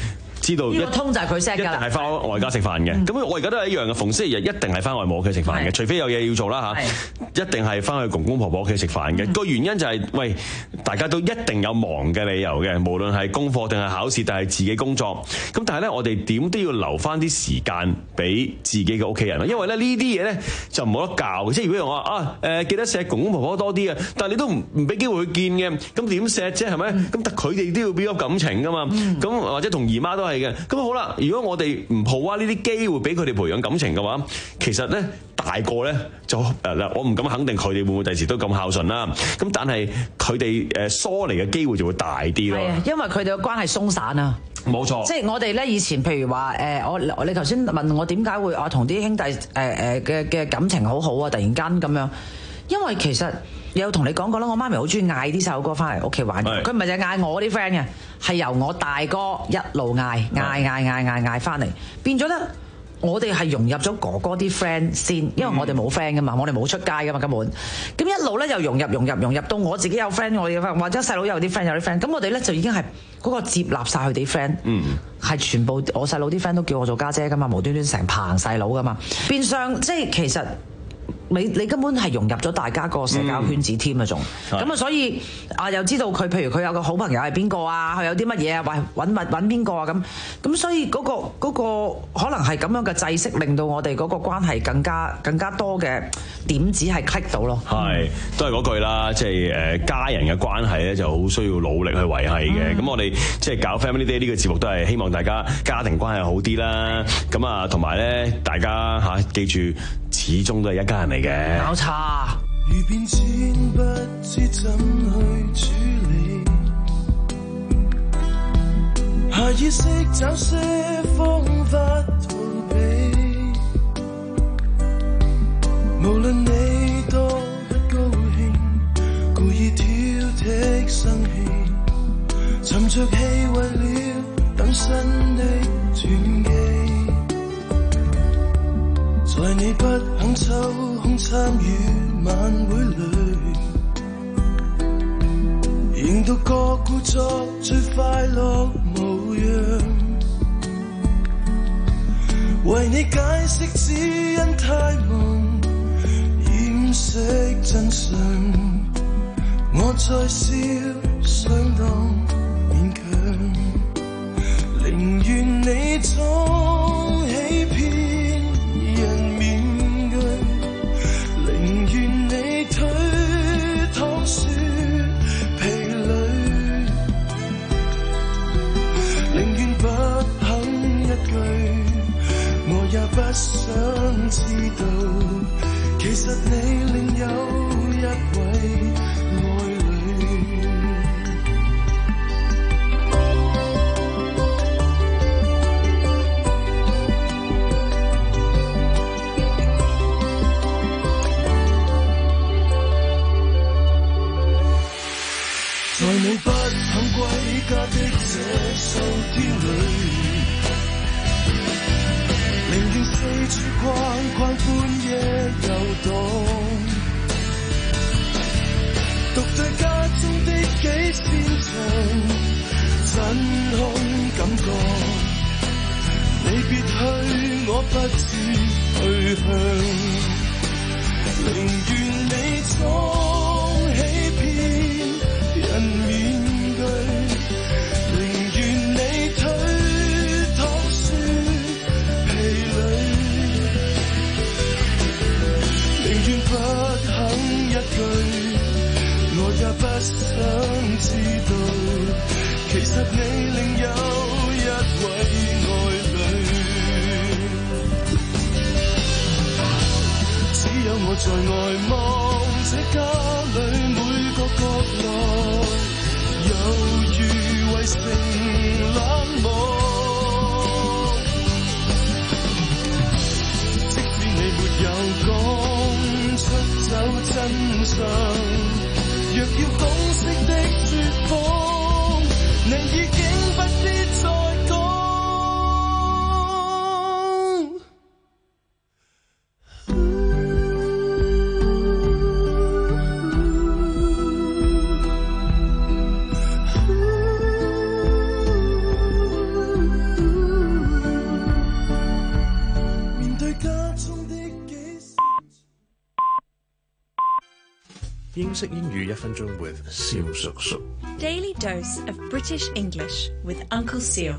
知道呢個通就係佢 set 㗎啦， 一定係翻外家食飯嘅。咁我而家都係一樣嘅，逢星期日一定係翻外母屋企食飯嘅，除非有嘢要做啦嚇，一定係翻去公公婆婆屋企食飯嘅。個原因就係喂，大家都一定有忙嘅理由嘅，無論係功課定係考試，定係自己工作。咁但係咧，我哋點都要留翻啲時間俾自己嘅屋企人咯，因為咧呢啲嘢咧就冇得教嘅。即係如果我話啊誒記得錫公公婆婆多啲啊，但係你都唔唔俾機會去見嘅，咁點錫啫係咪？咁但佢哋都要表達感情噶嘛，咁、嗯、或者同姨媽都係嘅。咁好啦，如果我哋唔抱握呢啲機會俾佢哋培養感情嘅話，其實咧大個咧就誒嗱，我唔敢肯定佢哋會唔會第時都咁孝順啦。咁但係佢哋誒疏離嘅機會就會大啲咯。 係啊，因為佢哋嘅關係鬆散啊。 冇錯， 即係我哋咧以前，譬如話誒，我你頭先問我點解會我同啲兄弟誒誒嘅嘅感情好好啊？突然間咁樣，因為其實有同你講過啦，我媽咪好中意嗌啲細路哥翻嚟屋企玩，佢唔係就係嗌我啲 friend 嘅，係由我大哥一路嗌嗌嗌嗌嗌嗌翻嚟，變咗咧。我哋係融入咗哥哥啲 friend 先，因為我哋冇 friend 噶嘛，我哋冇出街噶嘛根本。咁一路咧又融入融入融入到我自己有 friend， 我嘅 friend 或者細佬有啲 friend 有啲 friend， 咁我哋咧就已經係嗰個接納晒佢哋 friend，係全部我細佬啲 friend 都叫我做家姐噶嘛，無端端成棚細佬噶嘛，變相即係其實。你你根本係融入咗大家個社交圈子添啊，仲咁啊，所以啊又知道佢，譬如佢有個好朋友係邊個啊，佢有啲乜嘢啊，喂揾揾揾邊個啊咁，咁所以嗰、嗰個嗰個可能係咁樣嘅制式，令到我哋嗰個關係更加更加多嘅點子係 click 到咯。係都係嗰句啦，即係誒家人嘅關係咧就好需要努力去維繫嘅。咁、嗯、我哋即係搞 Family Day 呢個節目都係希望大家家庭關係好啲啦。咁啊同埋咧，大家嚇、啊、記住。始終都係一家人嚟嘅。 搞錯。 如變遷不知怎去處理，下意識找些方法逃避。無論你多不高興，故意挑剔生氣，沉着氣為了等新的轉機。在你不肯抽空參與晚會裏，仍獨個故作最快樂模樣。為你解釋只因太忙，掩飾真相。我在笑，相當勉強，寧願你總欺騙。不想知道，其實你另有一位愛侶。在你不肯歸家的這數天裏，寧願四處逛逛，半夜遊蕩，獨對家中的幾扇牆，真空感覺。你別去，我不知去向，寧願你總欺騙人面具，寧願你推搪說疲累，寧願不肯一句，我也不想知道，其實你另有一位愛侶，只有我在外望這家裏每個角落，猶如圍城冷漠。即使你沒有講出走真相，若要懂識的說謊，你已經不必再講。 英式英語一分鐘 with 蕭叔叔。 Daily dose of British English with Uncle Seal.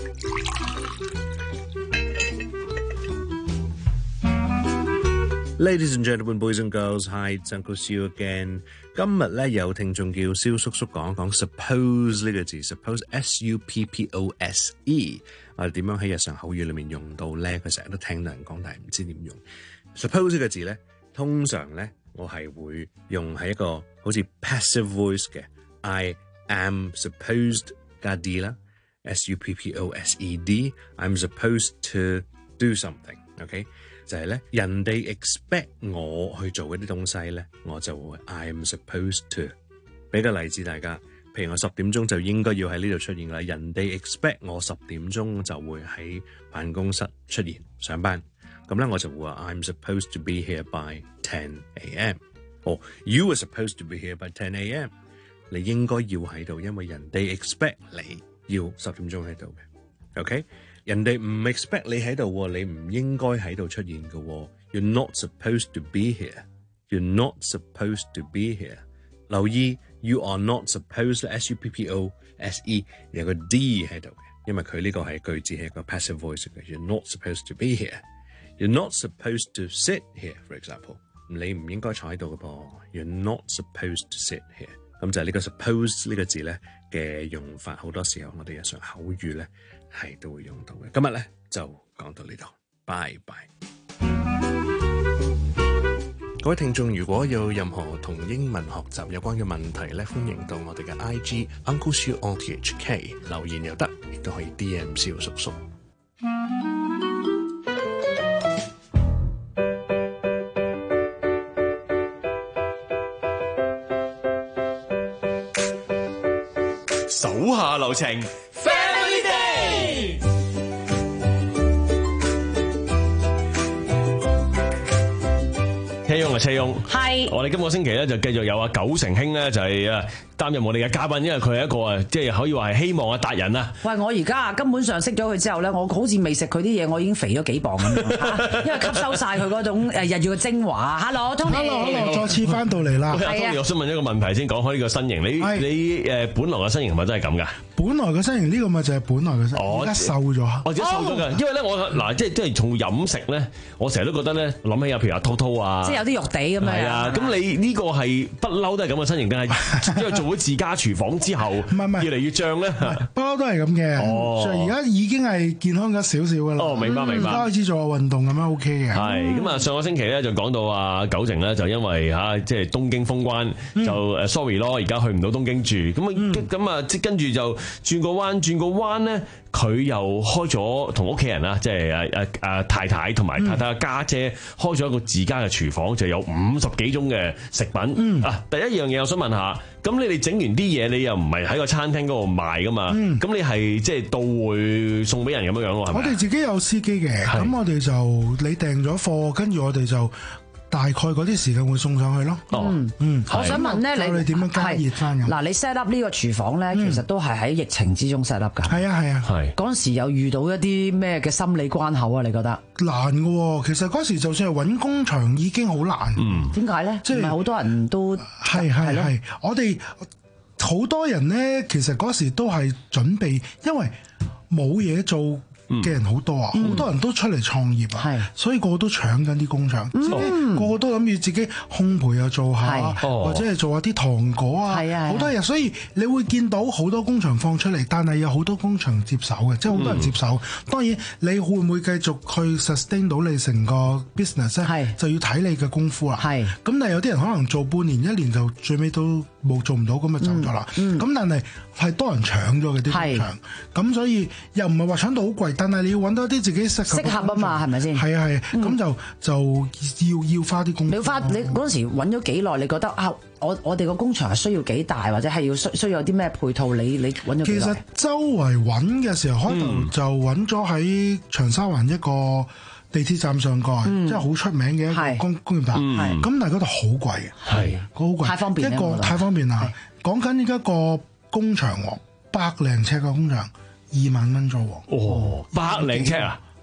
Ladies and gentlemen, boys and girls, hi, it's Uncle Seal again. 今日咧有聽眾叫蕭叔叔講一講 suppose 呢個字 ，suppose S U P P O S E， 我哋點樣喺日常口語裏面用到咧？佢成日都聽到人講，但係唔知點用。suppose 呢個字咧，通常咧我係會用喺一個好似 passive voice 嘅 I am supposed 加 D 啦 ，S U P P O S E D，I'm supposed to do something，OK？、Okay? 就係咧，人哋 expect 我去做嗰啲東西咧，我就會 I'm supposed to。俾個例子大家，譬如我十點鐘就應該要喺呢度出現㗎啦，人哋 expect 我十點鐘就會喺辦公室出現上班，咁咧我就會話 I'm supposed to be here by ten a.m. 哦 You were supposed to be here by ten a.m. 你應該要喺度，因為人哋 expect 你要十點鐘喺度嘅 ，OK？人哋唔 expect 你喺度，你唔應該喺度出現嘅。You're not supposed to be here. You're not supposed to be here. 留意 you are not supposed S U P P O S E 有個 D 喺度嘅，因為佢呢個係句子係一個 passive voice 嘅。You're not supposed to be here. You're not supposed to sit here, for example. 你唔應該坐喺度嘅噃。You're not supposed to sit here. 咁就係呢個 suppose 呢個字咧嘅用法，好多時候我哋日常口語咧係都會用到嘅。今日咧就講到呢度，拜拜。各位聽眾，如果有任何同英文學習有關嘅問題咧，歡迎到我哋嘅 I G Uncle Siu O T H K 留言又得，亦都可以 D M 蕭叔叔。 手下留情 ，Family Day。車翁啊，車翁，係我哋今個星期咧就繼續有阿九成兄咧就係啊擔任我哋嘅嘉賓，因為佢係一個啊即係可以話係希望嘅達人啊。 喂，我而家根本上識咗佢之後咧，我好似未食佢啲嘢，我已經肥咗幾磅咁樣，因為吸收晒佢嗰種誒日月嘅精華。Hello，Tony，Hello， 再次翻到嚟啦。 係啊， 我想問一個問題先，講開呢個身形，你你誒本來嘅身形係咪真係咁㗎？ 本來嘅身形呢個咪就係本來嘅身形，而家瘦咗。 我而家瘦咗㗎，因為咧我嗱即係即係從飲食咧，我成日都覺得咧諗起有譬如阿滔滔啊， 即係有啲肉地咁樣。 係啊，咁你呢個係不嬲都係咁嘅身形，定係因為做咗自家廚房之後，唔係唔係越嚟越脹咧？ 不嬲都係咁嘅。哦，而家已經係健康咗少少㗎啦。 哦，明白明白。 開始做下運動咁樣 OK 嘅。 係咁啊！上個星期咧就講到啊九成咧就因為嚇即係東京封關就誒 sorry 咯，而家去唔到東京住，咁啊咁啊即跟住就轉個彎轉個彎咧，佢又開咗同屋企人啊，即係誒誒誒太太同埋太太嘅家姐開咗一個自家嘅廚房，就有五十幾種嘅食品。嗯啊，第一樣嘢我想問下，咁你哋整完啲嘢，你又唔係喺個餐廳嗰度賣噶嘛？咁、嗯、你係即係到會送俾人咁樣樣喎？係咪？ 我哋自己有司機嘅，咁我哋就你訂咗貨，跟住我哋就大概嗰啲時間會送上去咯。 嗯嗯，我想問咧，你點樣加熱翻咁？ 嗱，你 set up 呢個廚房咧，其實都係喺疫情之中 set up 㗎。 係啊係啊，係。 嗰陣時有遇到一啲咩嘅心理關口啊？你覺得難嘅喎，其實嗰時就算係揾工場已經好難。 嗯，點解咧？即係唔係好多人都係係係，我哋好多人咧，其實嗰時都係準備，因為冇嘢做嘅人好多啊，好、嗯、多人都出嚟創業啊，嗯、所以個個都搶緊啲工場，嗯、個個都諗住自己烘焙又做下，或者係做下啲糖果啊，好多嘢，所以你會見到好多工場放出嚟，但係有好多工場接手嘅，即係好多人接手。嗯、當然你會唔會繼續去 sustain 到你成個 business 咧？就要睇你嘅功夫啦。咁但係有啲人可能做半年一年就最尾都冇做唔到，咁就走咗啦。咁、嗯嗯、但係係多人搶咗嘅啲工場，咁所以又唔係話搶到好貴。但係你要揾到一啲自己適合適合啊嘛，係咪先？ 係啊係啊，咁、嗯、就就要要花啲功夫。 你要花你嗰陣時揾咗幾耐？你覺得啊，我我哋個工場係需要幾大，或者係要需需要有啲咩配套？你你揾咗幾耐？ 其實周圍揾嘅時候，開頭就揾咗喺長沙灣一個地鐵站上蓋，嗯、即係好出名嘅一個工工業大廈。咁、嗯、但係嗰度好貴嘅，係好貴，太方便一個太方便啦。講緊而家個工場喎，百零尺嘅工場。二萬蚊租喎， 哦，百零尺啊，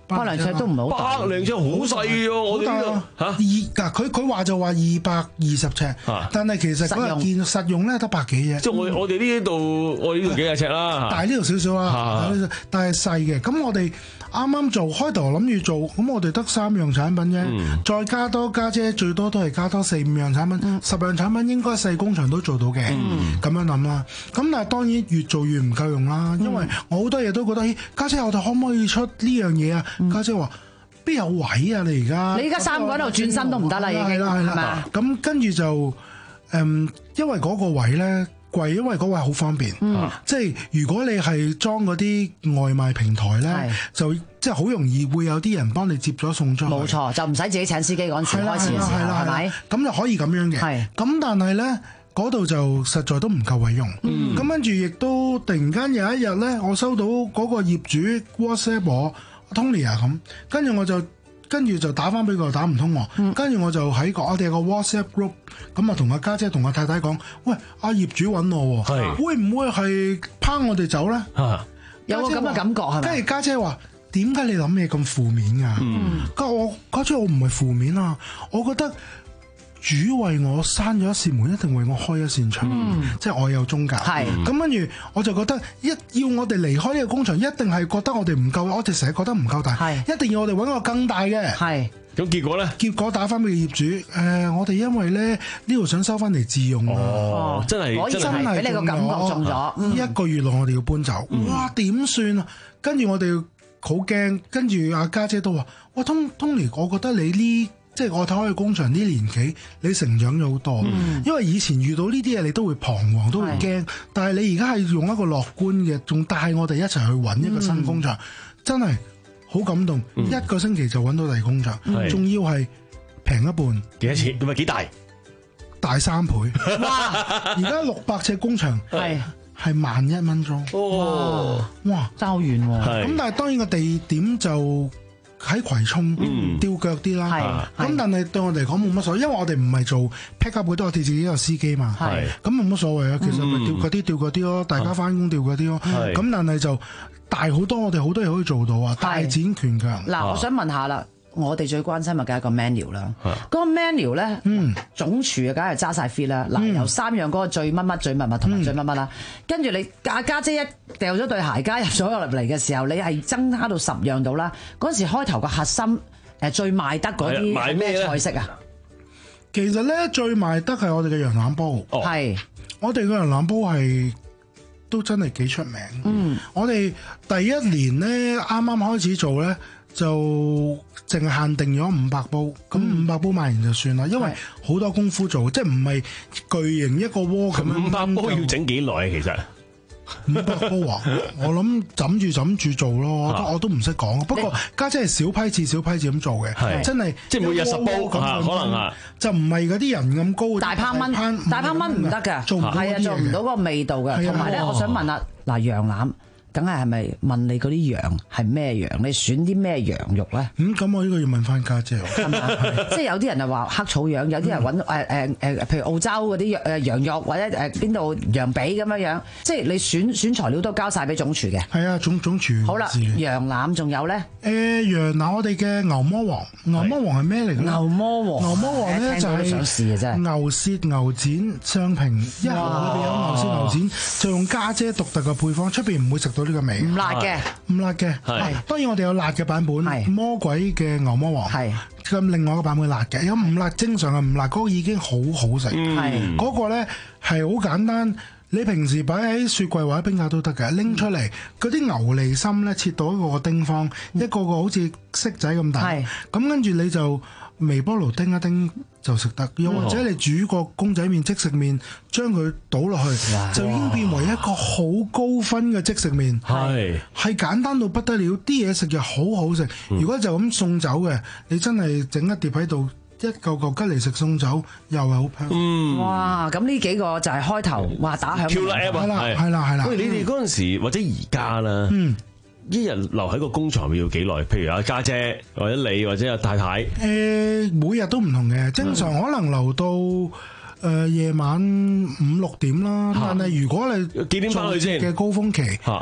巴涼尺都唔係好大， 巴涼尺好細喎，我哋呢度嚇二嗱佢佢話就話二百二十尺，但係其實嗰日見實用咧得百幾啫。 即係我我哋呢度我哋呢度幾廿尺啦， 大呢度少少啦，但係細嘅。咁我哋啱啱做開頭諗住做，咁我哋得三樣產品啫，再加多家姐最多都係加多四五樣產品，十樣產品應該細工場都做到嘅，咁樣諗啦。咁但係當然越做越唔夠用啦，因為我好多嘢都覺得，咦家姐我哋可唔可以出呢樣嘢啊？家姐話邊有位啊？你而家你而家三個喺度轉身都唔得啦，已經係啦係啦。咁跟住就誒，因為嗰個位咧。貴，因為嗰位好方便，嗯、即係如果你係裝嗰啲外賣平台咧，就即係好容易會有啲人幫你接咗送咗。 冇錯，就唔使自己請司機嗰陣時開始嘅時候，係咪？ 咁就可以咁樣嘅。係。咁但係咧，嗰度就實在都唔夠位用。咁、嗯、跟住亦都突然間有一日咧，我收到嗰個業主 WhatsApp 我 Tony 啊咁，跟住我就。跟住就打翻俾佢，打唔通喎。跟住我就喺個我哋有個 WhatsApp group，咁啊同阿家姐同阿太太講：喂，阿業主揾我喎，會唔會係拋我哋走咧？ 有個咁嘅感覺係咪？ 跟住家姐話：點解你諗嘢咁負面㗎？咁我家姐我唔係負面啊，我覺得主為我閂咗一扇門，一定為我開一扇窗，嗯、即係我有宗教。係咁跟住，我就覺得一要我哋離開呢個工場，一定係覺得我哋唔夠，我哋成日覺得唔夠大，係一定要我哋揾個更大嘅。係咁結果咧？結果打翻俾業主，誒、呃，我哋因為咧呢度想收翻嚟自用啊！ 哦，真係真係俾你個感覺中咗。嗯、一個月內我哋要搬走，嗯、哇點算啊？跟住我哋好驚，跟住阿家姐都話：哇，Tony，我覺得你呢？即係我睇開工場啲年紀，你成長咗好多。嗯、因為以前遇到呢啲嘢，你都會彷徨，都會驚。但係你而家係用一個樂觀嘅，仲帶我哋一齊去揾一個新工場，嗯、真係好感動。嗯、一個星期就揾到第二工場，仲、嗯、要係平一半。 幾多錢？咁咪幾大？ 大三倍。哇！而家六百尺工場係係萬一蚊租。哦！哇！ 爭好遠喎。 咁但係當然個地點就喺葵涌吊腳啲啦，咁但係對我嚟講冇乜所謂，因為我哋唔係做 pick up 嗰啲，我哋自己有司機嘛，咁冇乜所謂啊。其實咪吊腳啲吊腳啲咯，大家翻工吊腳啲咯。咁但係就大好多，我哋好多嘢可以做到啊，大展拳腳。 嗱，我想問下啦。我哋最關心咪梗係個 menu 啦，嗰個 menu 咧，嗯，總廚啊，梗係揸晒 fit 啦。嗱，由三樣嗰個最乜乜、最乜乜同埋最乜乜啦，跟住你家家姐一掉咗對鞋加入咗入嚟嘅時候，你係增加到十樣到啦。嗰陣時開頭個核心誒最賣得嗰啲係咩菜式啊？ 其實咧最賣得係我哋嘅羊腩煲，係我哋嘅羊腩煲係都真係幾出名。嗯，我哋第一年咧啱啱開始做咧。就淨係限定咗五百煲，咁五百煲賣完就算啦，因為好多功夫做，即係唔係巨型一個鍋咁樣。 五百煲要整幾耐啊？其實五百煲啊，我諗枕住枕住做咯，我都我都唔識講。不過家姐係小批次小批次咁做嘅，真係即係每日十煲咁，可能啊， 就唔係嗰啲人咁高。 大烹炆，大烹炆唔得㗎，做唔係啊，做唔到嗰個味道㗎。同埋咧，我想問下嗱，羊腩。梗係係咪問你嗰啲羊係咩羊？你選啲咩羊肉咧？ 嗯，咁我呢個要問翻家姐。 係嘛？即係有啲人就話黑草羊，有啲人揾誒誒誒，譬如澳洲嗰啲誒羊肉或者誒邊度羊髀咁樣樣。即係你選選材料都交晒俾總廚嘅。 係啊，總總廚。 好啦，羊腩仲有咧？ 誒羊腩，我哋嘅牛魔王，牛魔王係咩嚟嘅？ 牛魔王， 牛魔王咧就係想試嘅啫。 牛舌、牛展、雙平，一盒裏邊有牛舌、牛展，就用家姐獨特嘅配方，出邊唔會食到呢個味。 唔辣嘅， 唔辣嘅，係當然我哋有辣嘅版本，魔鬼嘅牛魔王，係咁另外一個版本辣嘅，有唔辣正常嘅唔辣嗰個已經好好食，係嗰個咧係好簡單，你平時擺喺雪櫃或者冰格都得嘅，拎出嚟嗰啲牛脷心咧切到一個個丁方，一個個好似骰仔咁大，咁跟住你就微波爐叮一叮就食得，又或者你煮個公仔麵即食麵，將佢倒落去，就已經變為一個好高分嘅即食麵。係係簡單到不得了，啲嘢食又好好食。嗯、如果就咁送走嘅，你真係整一碟喺度，一嚿嚿吉嚟食送走，又係好香。 嗯，哇！咁呢幾個就係開頭話打響。 係啦，係啦，係啦。 喂，你哋嗰陣時或者而家啦，嗯。一日留喺個工廠要幾耐？譬如阿家姐或者你或者阿太太， 誒每日都唔同嘅，正常可能留到誒夜晚五六點啦。但係如果你幾點翻去先嘅高峰期，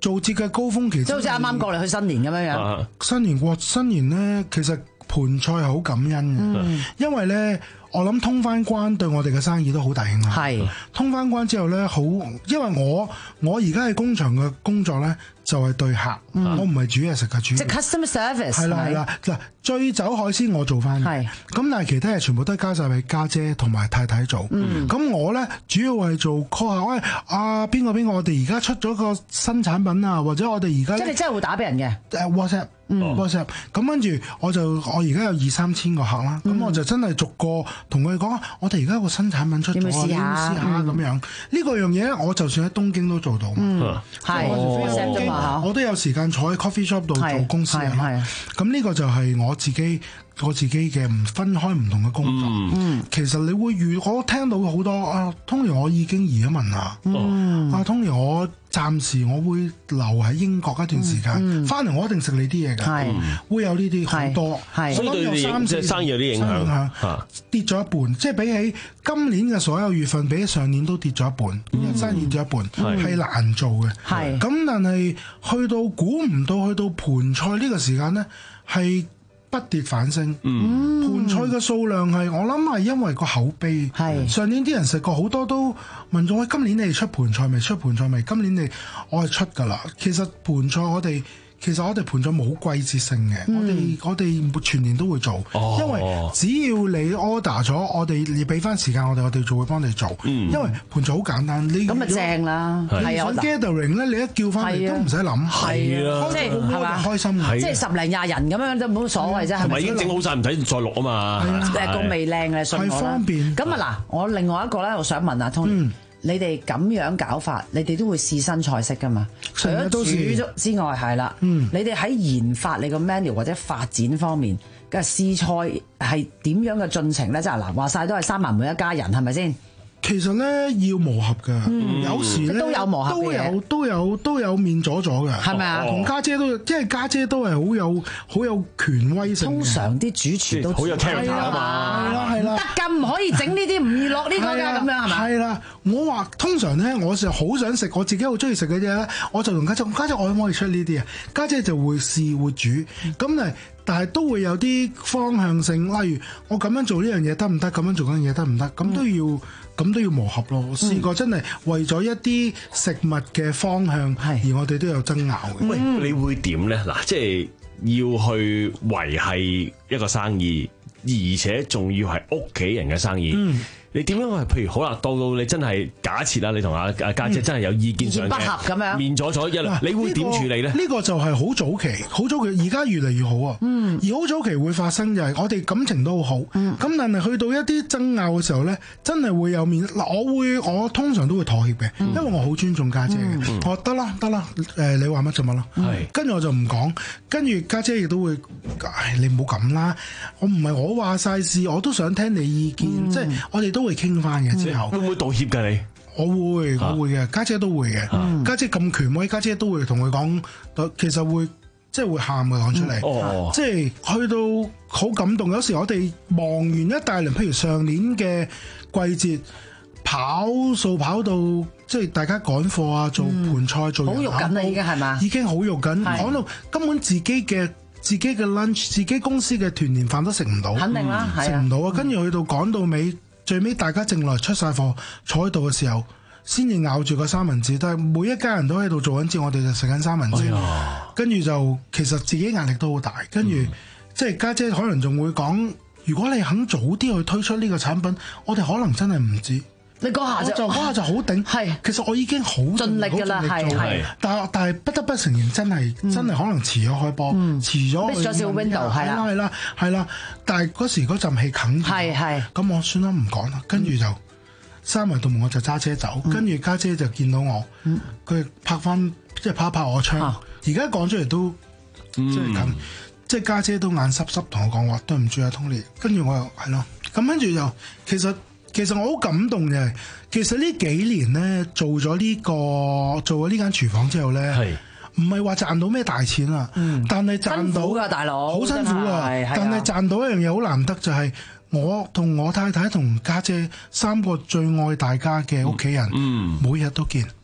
做節嘅高峰期， 即係好似啱啱過嚟去新年咁樣樣。 新年過新年咧，其實盤菜係好感恩嘅， 嗯因為咧。我諗通翻關對我哋嘅生意都好大影響。 係通翻關之後咧，好，因為我我而家喺工場嘅工作咧，就係對客， 嗯我唔係煮嘢食嘅煮。 即係 customer service。 係啦係啦，嗱，醉酒海鮮我做翻嘅，咁但係其他嘢全部都係交晒俾家姐同埋太太做。咁、嗯、我咧主要係做 call 下，喂啊邊個邊個，我哋而家出咗個新產品啊，或者我哋而家即係你真係會打俾人嘅。 誒 WhatsApp。 嗯、 WhatsApp 咁跟住我就我而家有二三千個客啦，咁、嗯、我就真係逐個同佢哋講，我哋而家有個新產品出咗，你要試下咁樣。呢、嗯、個樣嘢咧，我就算喺東京都做到。嗯，係。我東京、哦、我都有時間坐喺 coffee shop 度做公司人啦。咁呢個就係我自己我自己嘅唔分開唔同嘅工作。嗯，其實你會遇我聽到好多啊，Tony 我已經移咗民啦。嗯，啊 Tony 我暫時我會留喺英國一段時間，翻嚟、嗯、我一定食你啲嘢㗎。係、嗯，會有呢啲好多， 所以對你即係生意有啲影響。影響跌咗一半， 即係比起今年嘅所有月份，比起上年都跌咗一半，嗯、生意跌咗一半，係、嗯、難做嘅。係，咁但係去到估唔到去到盤菜呢個時間咧，係不跌反升。嗯，盤菜嘅數量係我諗係因為個口碑。係上年啲人食過好多都問咗，喂，今年你哋出盤菜未？出盤菜未？今年你我係出㗎啦。其實盤菜我哋。其實我哋盤菜冇季節性嘅、嗯，我哋我哋全年都會做、哦，因為只要你 order 咗，我哋你俾翻時間我哋，我哋就會幫你做。嗯、因為盤菜好簡單，你咁咪正啦。 你想 gathering 咧，你一叫翻嚟都唔使諗，係啊，即係係嘛，開心嘅， 即係十零廿人咁樣都冇所謂啫。係咪已經整好晒，唔使再錄啊嘛？ 誒個味靚嘅，信我啦。係方便。咁啊嗱，我另外一個咧，我想問下 Tony。嗯你哋咁樣搞法，你哋都會試新菜式噶嘛？除咗煮之外，係啦、嗯，你哋喺研發你個 menu 或者發展方面嘅試菜係點樣嘅進程咧？即係嗱，話晒都係三萬每一家人，係咪先？ 其實咧要磨合㗎、嗯，有時咧都有磨合嘅，都有都有都有面阻阻嘅，係咪啊？同家姐都，即係家姐都係好有好有權威性。 通常啲主廚都好有 character 啊嘛， 係啦係啦， 得㗎，唔可以整呢啲唔易落呢個㗎，咁樣係咪？ 係啦，我話通常咧，我就好想食，我自己好中意食嘅嘢咧，我就同家姐，家姐我可唔可以出呢啲啊？家姐就會試會煮，咁嚟。但係都會有啲方向性，例如我咁樣做呢樣嘢得唔得？咁樣做嗰樣嘢得唔得？咁都要咁、嗯、都要磨合咯。我試過真係為咗一啲食物嘅方向，嗯、而我哋都有爭拗嘅。 喂，你會點咧？嗱，即係要去維繫一個生意，而且仲要係屋企人嘅生意。嗯，你點樣係？譬如好啦，到到你真係假設啦，你同阿阿家姐真係有意見上嘅不合咁樣， 面阻阻一啦，你會點處理咧？ 呢、這個就係好早期，好早期，而家越嚟越好啊！嗯，而好早期會發生就係我哋感情都好好，嗯，咁但係去到一啲爭拗嘅時候咧，真係會有面嗱，我會我通常都會妥協嘅、嗯，因為我好尊重家姐嘅、嗯，我得啦得啦，誒你話乜就乜咯，係，跟住我就唔講，跟住家姐亦都會，唉你唔好咁啦，我唔係我話晒事，我都想聽你意見，嗯、即係我哋都會傾翻嘅之後， 會唔會道歉㗎你？ 我會，我會嘅，家姐都會嘅，家姐咁權威，家姐都會同佢講，其實會即係會喊嘅講出嚟、哦，即係去到好感動。有時我哋忙完一大輪，譬如上年嘅季節跑數跑到，即係大家趕貨啊，做盤菜、嗯、做好肉緊啦，已經係嘛？ 已經好肉緊，講到根本自己嘅自己嘅 lunch， 自己公司嘅團年飯都食唔到， 肯定啦， 食唔到啊！跟住去到趕到尾。最尾大家正來出晒貨，坐喺度嘅時候，先至咬住個三文治。但係每一家人都喺度做緊節，我哋就食緊三文治。跟、哎、住就其實自己壓力都好大。跟住、嗯、即係家姐可能仲會講，如果你肯早啲去推出呢個產品，我哋可能真係唔知。 你嗰下就嗰下就好頂。係，其實我已經好盡力㗎啦，係係。 但係但係不得不承認，真係、嗯、真係可能遲咗開波，嗯、遲咗。 miss 咗少 window 係啦係啦係啦。但係嗰時嗰陣氣啃住，係係。咁我算啦，唔講啦。跟住就閂埋道門，我就揸車走。跟住家姐就見到我，佢、嗯、拍翻即係拍一拍我窗。而家講出嚟都即係咁，即係家姐都眼濕濕同我講話，對唔住啊 Tony。跟住我又係咯，咁跟住就其實。其實我好感動嘅，其實呢幾年咧做咗呢、這個做咗呢間廚房之後咧，唔係話賺到咩大錢啊、嗯，但係賺到辛苦㗎大佬，好辛苦啊！但係賺到一樣嘢好難得，就係我同我太太同家姐三個最愛大家嘅屋企人，嗯、每日都見。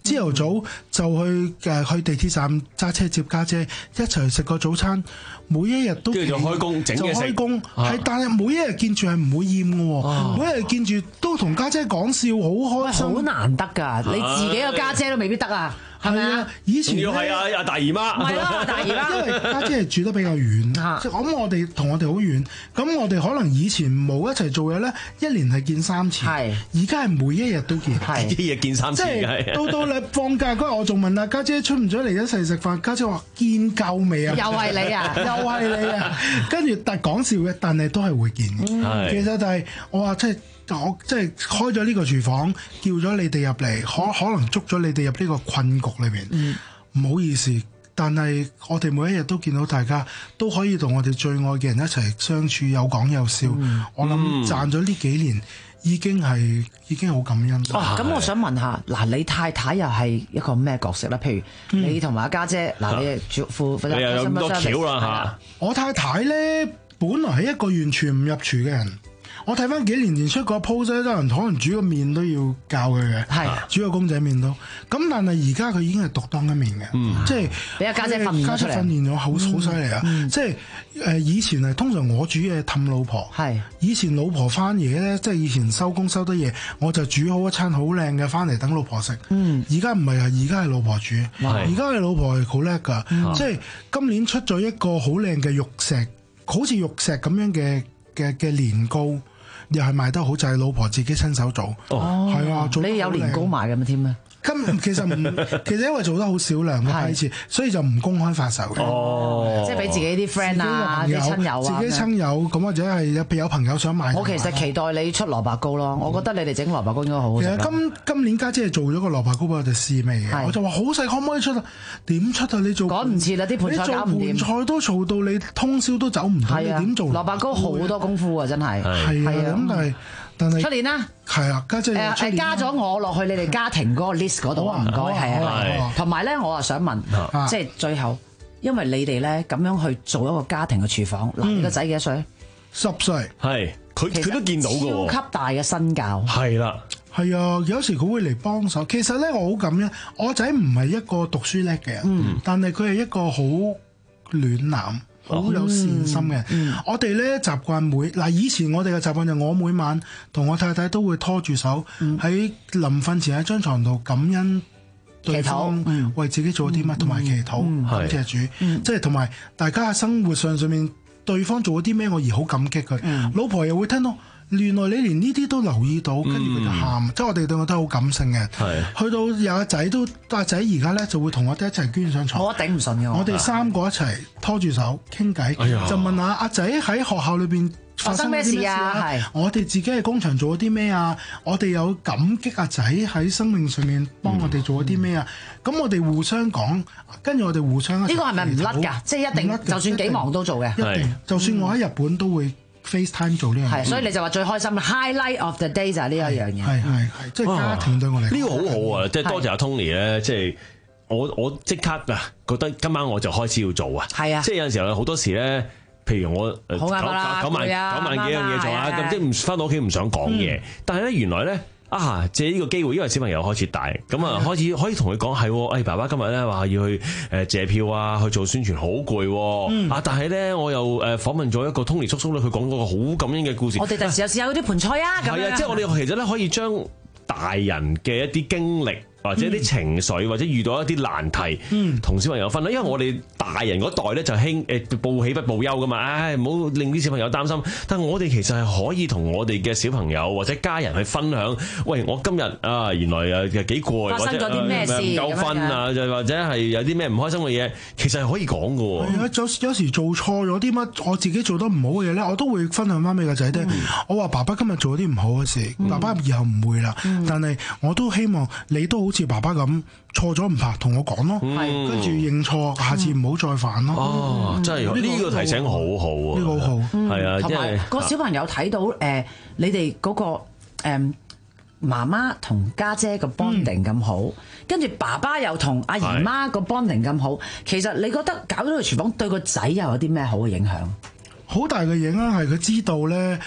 朝頭早就去誒去地鐵站揸車接家姐，一齊食個早餐。每一日都跟住就開工整嘢食， 就開工係，但係每一日見住係唔會厭嘅喎，每一日見住都同家姐講笑，好開心。 好難得㗎，你自己個家姐都未必得啊！係咪啊？ 以前要係啊阿大姨媽， 係咯大姨媽， 因為家姐係住得比較遠，即係咁我哋同我哋好遠，咁我哋可能以前冇一齊做嘢咧，一年係見三次，而家係每一日都見， 一日見三次， 即係到到你放假嗰日，我仲問啊家姐出唔出嚟一齊食飯？家姐話見夠未啊？ 又係你啊！ 又係你啊！跟住但係講笑嘅，但係都係會見嘅。其實就係我話即係。我即係開咗呢個廚房，叫咗你哋入嚟，可可能捉咗你哋入呢個困局裏邊。唔、嗯、好意思，但係我哋每一日都見到大家都可以同我哋最愛嘅人一齊相處，有講有笑。嗯、我諗賺咗呢幾年已經係已經好感恩。 哦，咁我想問下，嗱，你太太又係一個咩角色咧？譬如你同埋阿家姐，嗱、嗯，你主副，你又有咁多橋啦嚇。 我太太咧，本來係一個完全唔入廚嘅人。我睇翻幾年前出個 post 咧，都人可能煮個麵都要教佢嘅，係煮個公仔麵都。咁但係而家佢已經係獨當一面嘅，嗯、即係俾阿家姐訓練咗出嚟。 家姐訓練咗好好犀利啊！嗯、即係誒以前係通常我煮嘢氹老婆，係以前老婆翻嘢咧，即係以前收工收得夜，我就煮好一餐好靚嘅翻嚟等老婆食。而家唔係啊，而家係老婆煮，而家係老婆係好叻㗎，嗯、即係今年出咗一個好靚嘅玉石，好似玉石咁樣嘅嘅嘅年糕。又係賣得好，就係、是、老婆自己親手做，係、哦、啊，做得你有年糕賣嘅咩添啊？ 今其實唔，其實因為做得好少量嘅批次，所以就唔公開發售嘅。 哦，即係俾自己啲 friend 啊、啲親友啊， 自己親友咁或者係有有朋友想買。 我其實期待你出蘿蔔糕咯，我覺得你哋整蘿蔔糕應該好好食。 其實今今年家姐係做咗個蘿蔔糕俾我哋試味嘅，我就話好細，可唔可以出啊？點出啊？你做趕唔切啦，啲盤菜搞唔掂。 盤菜都嘈到你通宵都走唔到，你點做？ 蘿蔔糕好多功夫啊，真係。 係啊，咁但係。 出年啦， 係啊，家姐誒誒加咗我落去你哋家庭嗰個 list 嗰度啊，唔該，係啊，同埋咧，我啊想問，即係最後，因為你哋咧咁樣去做一個家庭嘅廚房，嗱，你個仔幾多歲？ 十歲， 係佢佢都見到嘅喎， 超級大嘅身教， 係啦， 係啊，有時佢會嚟幫手。其實咧，我好感恩，我仔唔係一個讀書叻嘅人，嗯、但係佢係一個好暖男。好有善心嘅，嗯、我哋咧習慣每嗱以前我哋嘅習慣就我每晚同我太太都會拖住手喺臨瞓前喺張床度感恩對方為自己做咗啲乜，同埋祈禱、嗯、感謝主，嗯、即係同埋大家喺生活上上面對方做咗啲咩，我而好感激佢。嗯、老婆又會聽到。原來你連呢啲都留意到，跟住佢就喊，嗯、即係我哋對我都好感性嘅。係去到有個仔都，阿仔而家咧就會同我哋一齊捐上床。 我頂唔順嘅。 我哋三個一齊拖住手傾偈，哎、呀就問下阿仔喺學校裏邊發生咩事啊？係我哋自己喺工場做咗啲咩啊？我哋有感激阿仔喺生命上面幫我哋做咗啲咩啊？咁、嗯、我哋互相講，跟住我哋互相。呢個係咪唔甩㗎？即係一定，就算幾忙都做嘅。 一定，就算我喺日本都會。FaceTime 做呢樣嘢， 所以你就話最開心嘅 highlight of the day 就係呢一樣嘢。 係係係，即係家庭對我嚟講。 呢個好好啊！即係多謝阿 Tony 咧，即係我我即刻啊，覺得今晚我就開始要做啊。係啊，即係有陣時候好多時咧，譬如我九九九萬九萬幾樣嘢做啊，咁即係唔翻到屋企唔想講嘢，但係咧原來咧。啊！借呢個機會，因為小朋友開始大，咁啊開始可以同佢講係，誒、哎、爸爸今日咧話要去誒借票啊，去做宣傳，好攰。嗯、啊！但係咧，我又誒訪問咗一個 Tony 叔叔咧，佢講嗰個好感恩嘅故事。 我哋第時又試下嗰啲盤菜啊！咁係啊，即係我哋其實咧可以將大人嘅一啲經歷。或者啲情緒，或者遇到一啲難題，同小朋友分享。因為我哋大人嗰代咧就興誒報喜不報憂噶嘛，唉唔好令啲小朋友擔心。但係我哋其實係可以同我哋嘅小朋友或者家人去分享。喂，我今日啊原來誒幾攰， 發生咗啲咩事， 唔夠瞓啊，就或者係有啲咩唔開心嘅嘢，其實係可以講㗎喎。 係啊，有有時做錯咗啲乜，我自己做得唔好嘅嘢咧，我都會分享翻俾個仔聽。我話爸爸今日做咗啲唔好嘅事，爸爸以後唔會啦。但係我都希望你都好似爸爸咁錯咗唔怕，同我講咯，跟住認錯，下次唔好再犯咯。 哦，真係呢個提醒好好啊！ 呢個好好， 係啊， 同埋個小朋友睇到誒，你哋嗰個誒媽媽同家姐個 bonding 咁好，跟住爸爸又同阿姨媽個 bonding 咁好，其實你覺得搞咗個廚房對個仔又有啲咩好嘅影響？ 好大嘅影響係佢知道咧。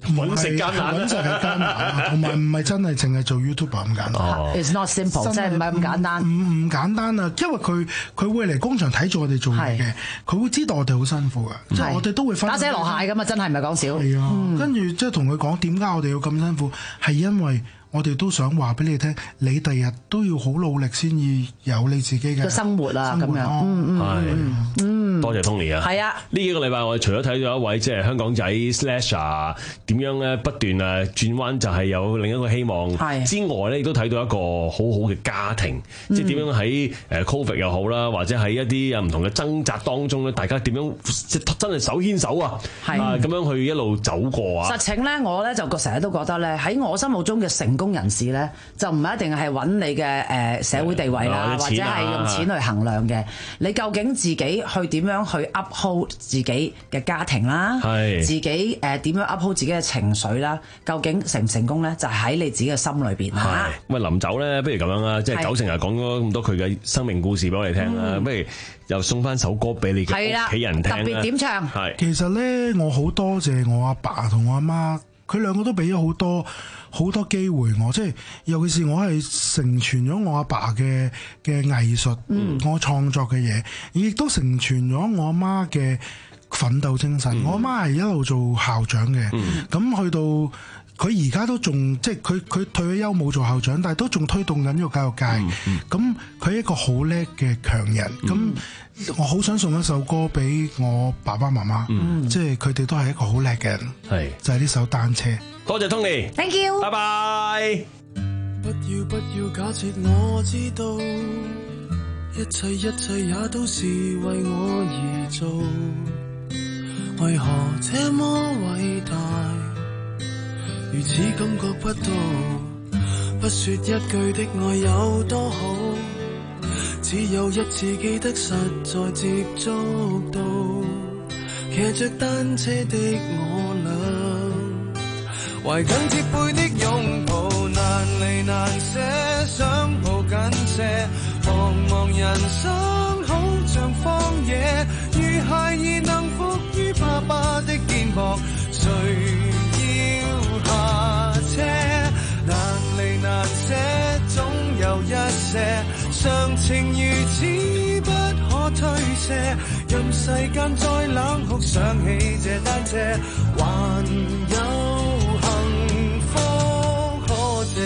揾食艱難， 揾食係艱難，同埋唔係真係淨係做 YouTuber 咁簡單。 哦、It's not simple， 即係唔係咁簡單。 唔唔簡單啊，因為佢佢會嚟工場睇住我哋做嘢嘅，佢會知道我哋好辛苦嘅，即係我哋都會分打死落蟹咁啊！真係唔係講笑。 係啊， 嗯、 跟住即係同佢講點解我哋要咁辛苦，係因為我哋都想話俾你聽，你第日都要好努力先至有你自己嘅生活啊咁樣。嗯嗯嗯，多謝 Tony 啊。 係啊， 呢幾個禮拜我哋除咗睇咗一位即係香港仔 Slasher 點樣咧不斷啊轉彎，就係有另一個希望之外咧，亦都睇到一個好好嘅家庭，嗯、即係點樣喺誒 Covid 又好啦，或者喺一啲啊唔同嘅掙扎當中咧，大家點樣即真係手牽手啊，啊咁樣去一路走過啊。 實情咧，我咧就成日都覺得咧，喺我心目中嘅成功人士咧，就唔係一定係揾你嘅誒社會地位啦，或者係用錢去衡量嘅。你究竟自己去點樣去 uphold 自己嘅家庭啦，自己誒點樣 uphold 自己嘅情緒啦？究竟成唔成功咧？就喺你自己嘅心裏邊啦。 咁啊，臨走咧，不如咁樣啦，即係九成又講咗咁多佢嘅生命故事俾我哋聽啦，不如又送翻首歌俾你嘅屋企人聽啦。特別點唱？係其實咧，我好多謝我阿爸同我阿媽，佢兩個都俾咗好多好多機會我，即係尤其是我係承傳咗我阿爸嘅嘅藝術，嗯、我創作嘅嘢，亦都承傳咗我阿媽嘅奮鬥精神。嗯、我阿媽係一路做校長嘅，咁、嗯、去到佢而家都仲即係佢佢退咗休冇做校長，但係都仲推動緊呢個教育界。咁佢係一個好叻嘅強人。咁、嗯、我好想送一首歌俾我爸爸媽媽，嗯、即係佢哋都係一個好叻嘅人。係就係呢首單車。 多謝 Tony，Thank you， 拜拜。 不要不要假設我知道，一切一切也都是為我而做，為何這麼偉大，如此感覺不到，不說一句的愛有多好，只有一次記得實在接觸到，騎着單車的我倆，懷緊貼背的擁抱，難離難捨，想抱緊些，茫茫人生好像荒野，如孩兒能伏於爸爸的肩膊，誰要下車？難離難捨，總有一些常情如此不可推卸，任世間再冷酷，想起這單車，還有幸福可謝。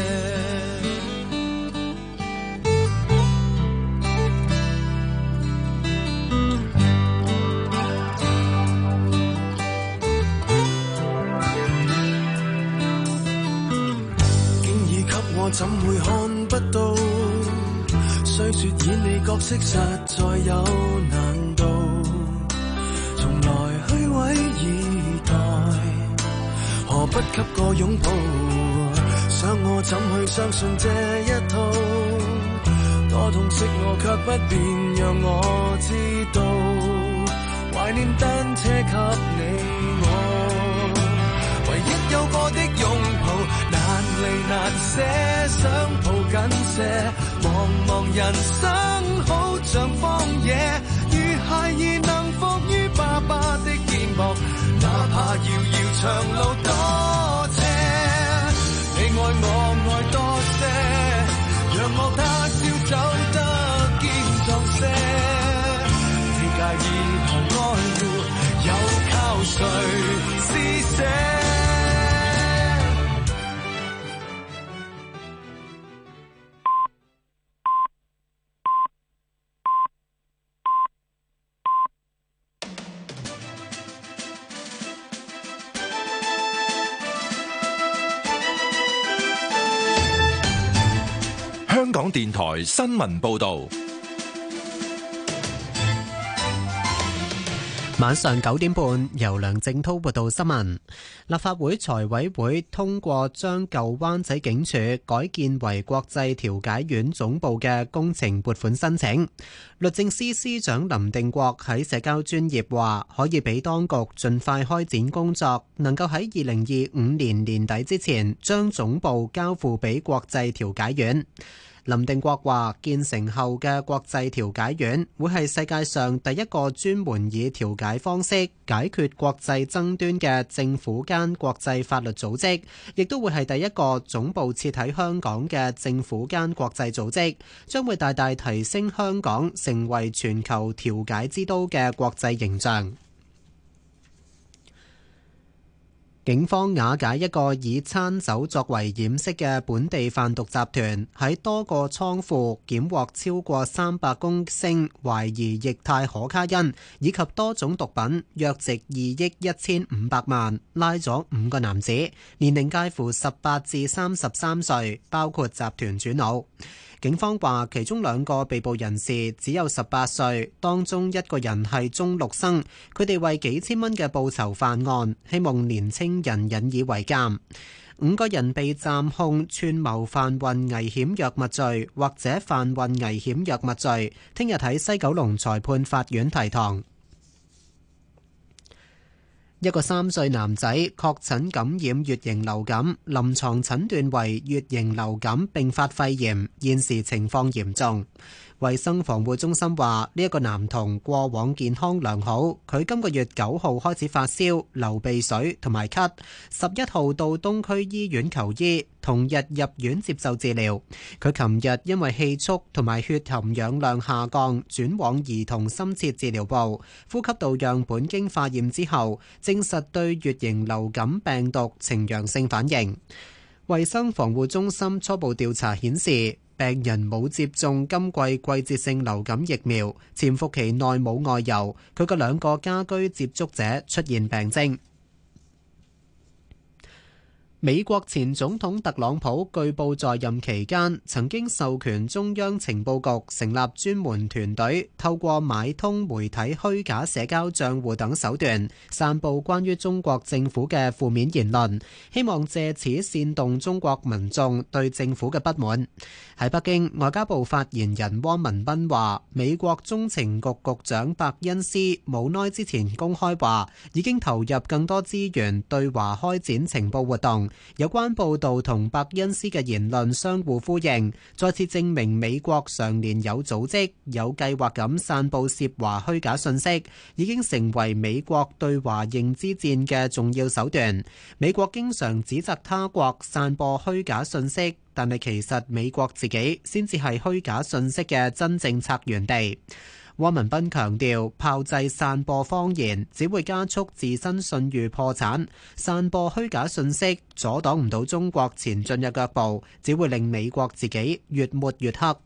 我怎會看不到？雖說演你角色實在有難度，從來虛偽以待，何不給個擁抱？想我怎去相信這一套？多痛惜我卻不便讓我知道，懷念單車給你我，唯一有過的擁抱。難離難捨，想抱緊些，茫茫人生好像荒野，如孩兒能伏於爸爸的肩膊，哪怕遙遙長路多斜，你愛我愛多些，讓我他朝走得堅壯些，你介意旁愛護，又靠誰施捨？ 香港電台新聞報導， 晚上九點半，由梁正滔報道新聞。立法會財委會通過將舊灣仔警署改建為國際調解院總部嘅工程撥款申請。律政司司長林定國喺社交專頁話，可以俾當局盡快開展工作，能夠喺二零二五年年底之前將總部交付俾國際調解院。 林定國話：建成後嘅國際調解院會係世界上第一個專門以調解方式解決國際爭端嘅政府間國際法律組織，亦都會係第一個總部設喺香港嘅政府間國際組織，將會大大提升香港成為全球調解之都嘅國際形象。警方瓦解一個以餐酒作為掩飾嘅本地販毒集團，喺多個倉庫檢獲超過三百公升懷疑液態可卡因，以及多種毒品，約值二億一千五百萬，拉咗五個男子，年齡介乎十八至三十三歲，包括集團主腦。警方話，其中兩個被捕人士只有十八歲，當中一個人係中六生。佢哋為幾千蚊嘅報酬犯案，希望年青人引以為鑑。五個人被暫控串謀販運危險藥物罪或者販運危險藥物罪，聽日喺西九龍裁判法院提堂。一個三歲男仔確診感染乙型流感，臨床診斷為乙型流感併發肺炎，現時情況嚴重。衛生防護中心話，呢一個男童過往健康良好，佢今個月九號開始發燒、流鼻水同埋咳，十一號到東區醫院求醫，同日入院接受治療。佢琴日因為氣促同埋血含氧量下降，轉往兒童深切治療部，呼吸道樣本經化驗之後，證實對乙型流感病毒呈陽性反應。衛生防護中心初步調查顯示，病人冇接種今季季節性流感疫苗，潛伏期內冇外遊，佢嘅兩個家居接觸者出現病徵。美國前總統特朗普據報在任期間曾經授權中央情報局成立專門團隊，透過買通媒體虛假社交賬戶等手段，散佈關於中國政府嘅負面言論，希望借此煽動中國民眾對政府嘅不滿。喺北京，外交部發言人汪文斌話，美國中情局局長伯恩斯冇耐之前公開話，已經投入更多資源對華開展情報活動。有關報導同伯恩斯嘅言論相互呼應，再次證明美國常年有組織、有計劃咁散佈涉華虛假信息，已經成為美國對華認知戰嘅重要手段。美國經常指責他國散播虛假信息，但係其實美國自己先至係虛假信息嘅真正策源地。汪文斌強調，炮製散播謊言只會加速自身信譽破產，散播虛假信息阻擋唔到中國前進嘅腳步，只會令美國自己越抹越黑。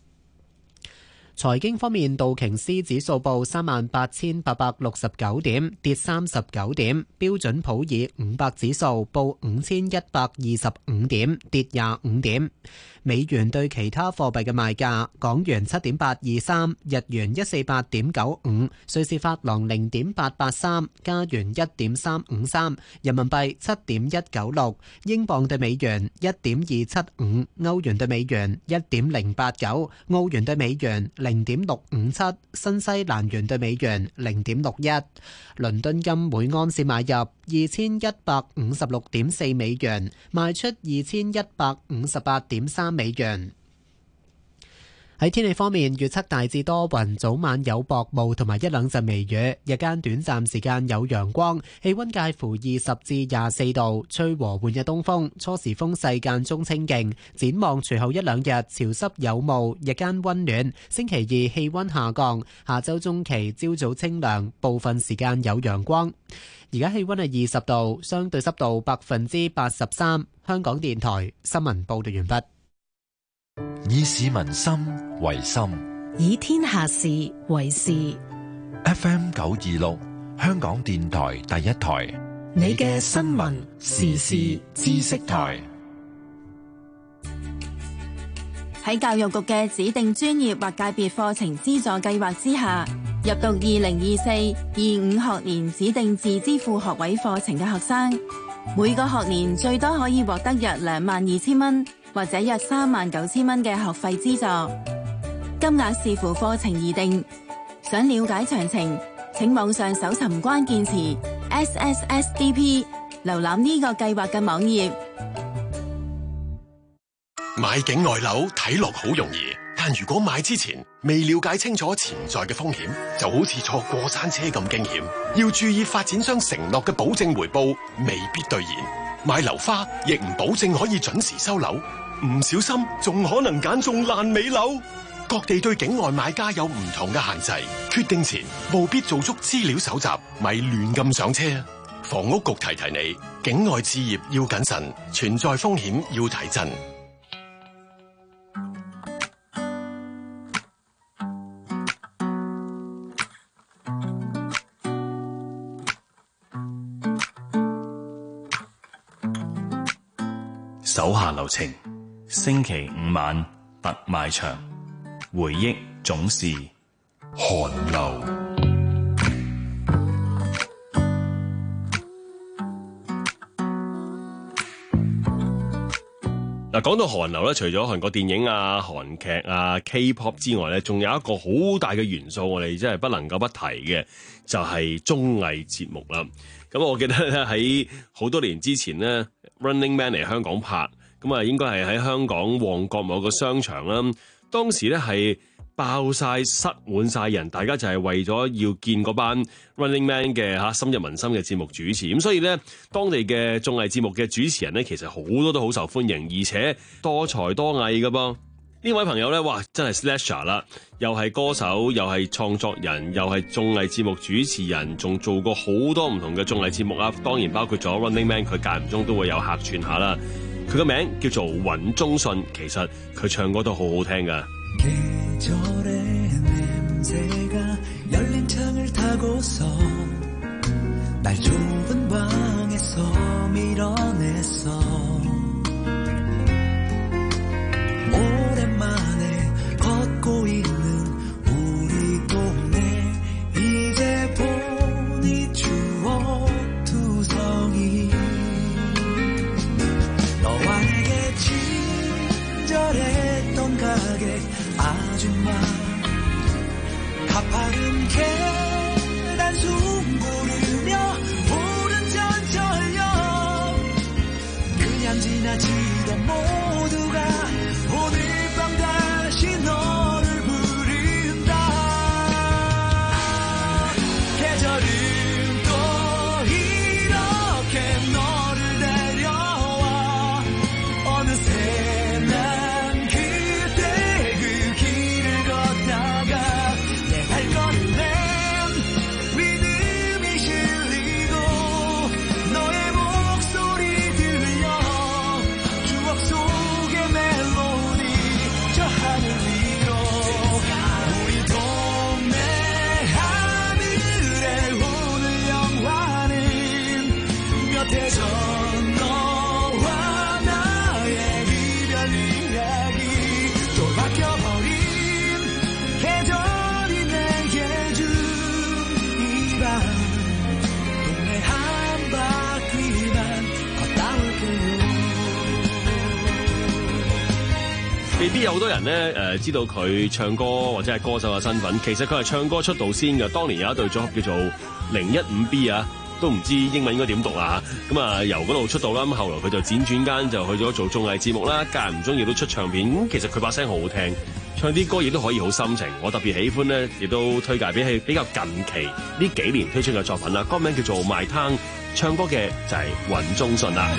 財經方面，道瓊斯指數報三萬八千八百六十九點，跌三十九點；標準普爾五百指數報五千一百二十五點，跌廿五點。美元對其他貨幣嘅賣價：港元七點八二三，日元一四八點九五，瑞士法郎零點八八三，加元一點三五三，人民幣七點一九六，英鎊對美元一點二七五，歐元對美元一點零八九，澳元對美元零點六五七，新西蘭元對美元零點六一。倫敦金每安士買入二千一百五十六點四美元，賣出二千一百五十八點三美元。喺天氣方面，預測大致多雲，早晚有薄霧同埋一兩陣微雨，日間短暫時間有陽光，氣溫介乎二十至廿四度，吹和緩嘅東風，初時風勢間中清勁。展望隨後一兩日潮濕有霧，日間溫暖。星期二氣溫下降，下周中期朝早清涼，部分時間有陽光。而家氣溫係二十度，相對濕度百分之八十三。香港電台新聞報道完畢。 以市民心為心， 以天下事為事。 F M 九二六，香港電台第一台， 你嘅新聞時事知識台。 喺教育局嘅指定專業或界別課程資助計劃之下，入讀二零二四、二五學年指定自資副學位課程嘅學生，每個學年最多可以獲得約兩萬二千蚊或者約三萬九千蚊嘅學費資助，金額視乎課程而定。想了解詳情，請網上搜尋關鍵詞 S S S D P， 瀏覽呢個計劃嘅網頁。 買境外樓睇落好容易，但如果買之前未了解清楚潛在嘅風險，就好似坐過山車咁驚險。要注意發展商承諾嘅保證回報未必兌現，買樓花亦唔保證可以準時收樓，唔小心仲可能揀中爛尾樓。各地對境外買家有唔同嘅限制，決定前務必做足資料搜集，咪亂咁上車。房屋局提提你，境外置業要謹慎，存在風險要提振。 手下留情，星期五晚特賣場，回憶總是寒流。 嗱，講到韓流咧，除咗韓國電影啊、韓劇啊、K-pop 之外咧，仲有一個好大嘅元素，我哋真係不能夠不提嘅，就係綜藝節目啦。咁我記得咧喺好多年之前咧 Running Man 嚟香港拍，咁啊應該係喺香港旺角某個商場啦。當時咧係爆晒塞滿晒人，大家就係為咗要見嗰班 Running Man 嘅嚇深入民心嘅節目主持。咁所以咧，當地嘅綜藝節目嘅主持人咧，其實好多都好受歡迎，而且多才多藝㗎噃。呢位朋友咧，哇，真係 Slasher 啦，又係歌手，又係創作人，又係綜藝節目主持人，仲做過好多唔同嘅綜藝節目啊。當然包括咗 Running Man，佢間唔中都會有客串下啦。佢個名叫做尹忠信，其實佢唱歌都好好聽噶。未必有好多人咧，誒、呃、知道佢唱歌或者係歌手嘅身份。其實佢係唱歌出道先嘅。當年有一隊組合叫做零一五 B 啊，都唔知英文應該點讀啦嚇。咁啊由嗰度出道啦，咁後來佢就輾轉間就去咗做綜藝節目啦，間唔中亦都出唱片。咁其實佢把聲好好聽，唱啲歌亦都可以好心情。我特別喜歡咧，亦都推介俾係比較近期呢幾年推出嘅作品啦。歌名叫做《My Town》，唱歌嘅就係尹忠信啦。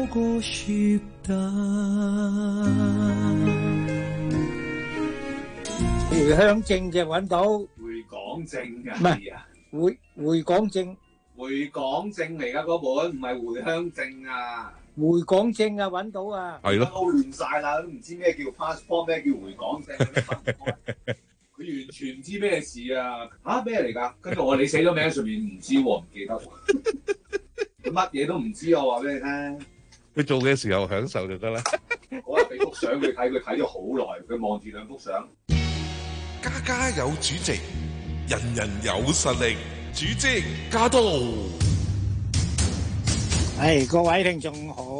個雪蛋。 回鄉證就揾到， 回港證㗎， 唔係啊， 回回港證， 回港證嚟㗎嗰本，唔係回鄉證啊。 回港證啊揾到啊， 係咯， 都亂晒啦，都唔知咩叫 passport， 咩叫回港證。佢完全唔知咩事啊！嚇咩嚟㗎？跟住我話你寫咗名上面唔知喎，唔記得喎，乜嘢都唔知我話俾你聽。 佢做嘅時候享受就得啦。 嗰日俾幅相佢睇，佢睇咗好耐，佢望住兩幅相。 家家有主席，人人有實力。主席家都。 係各位聽眾好。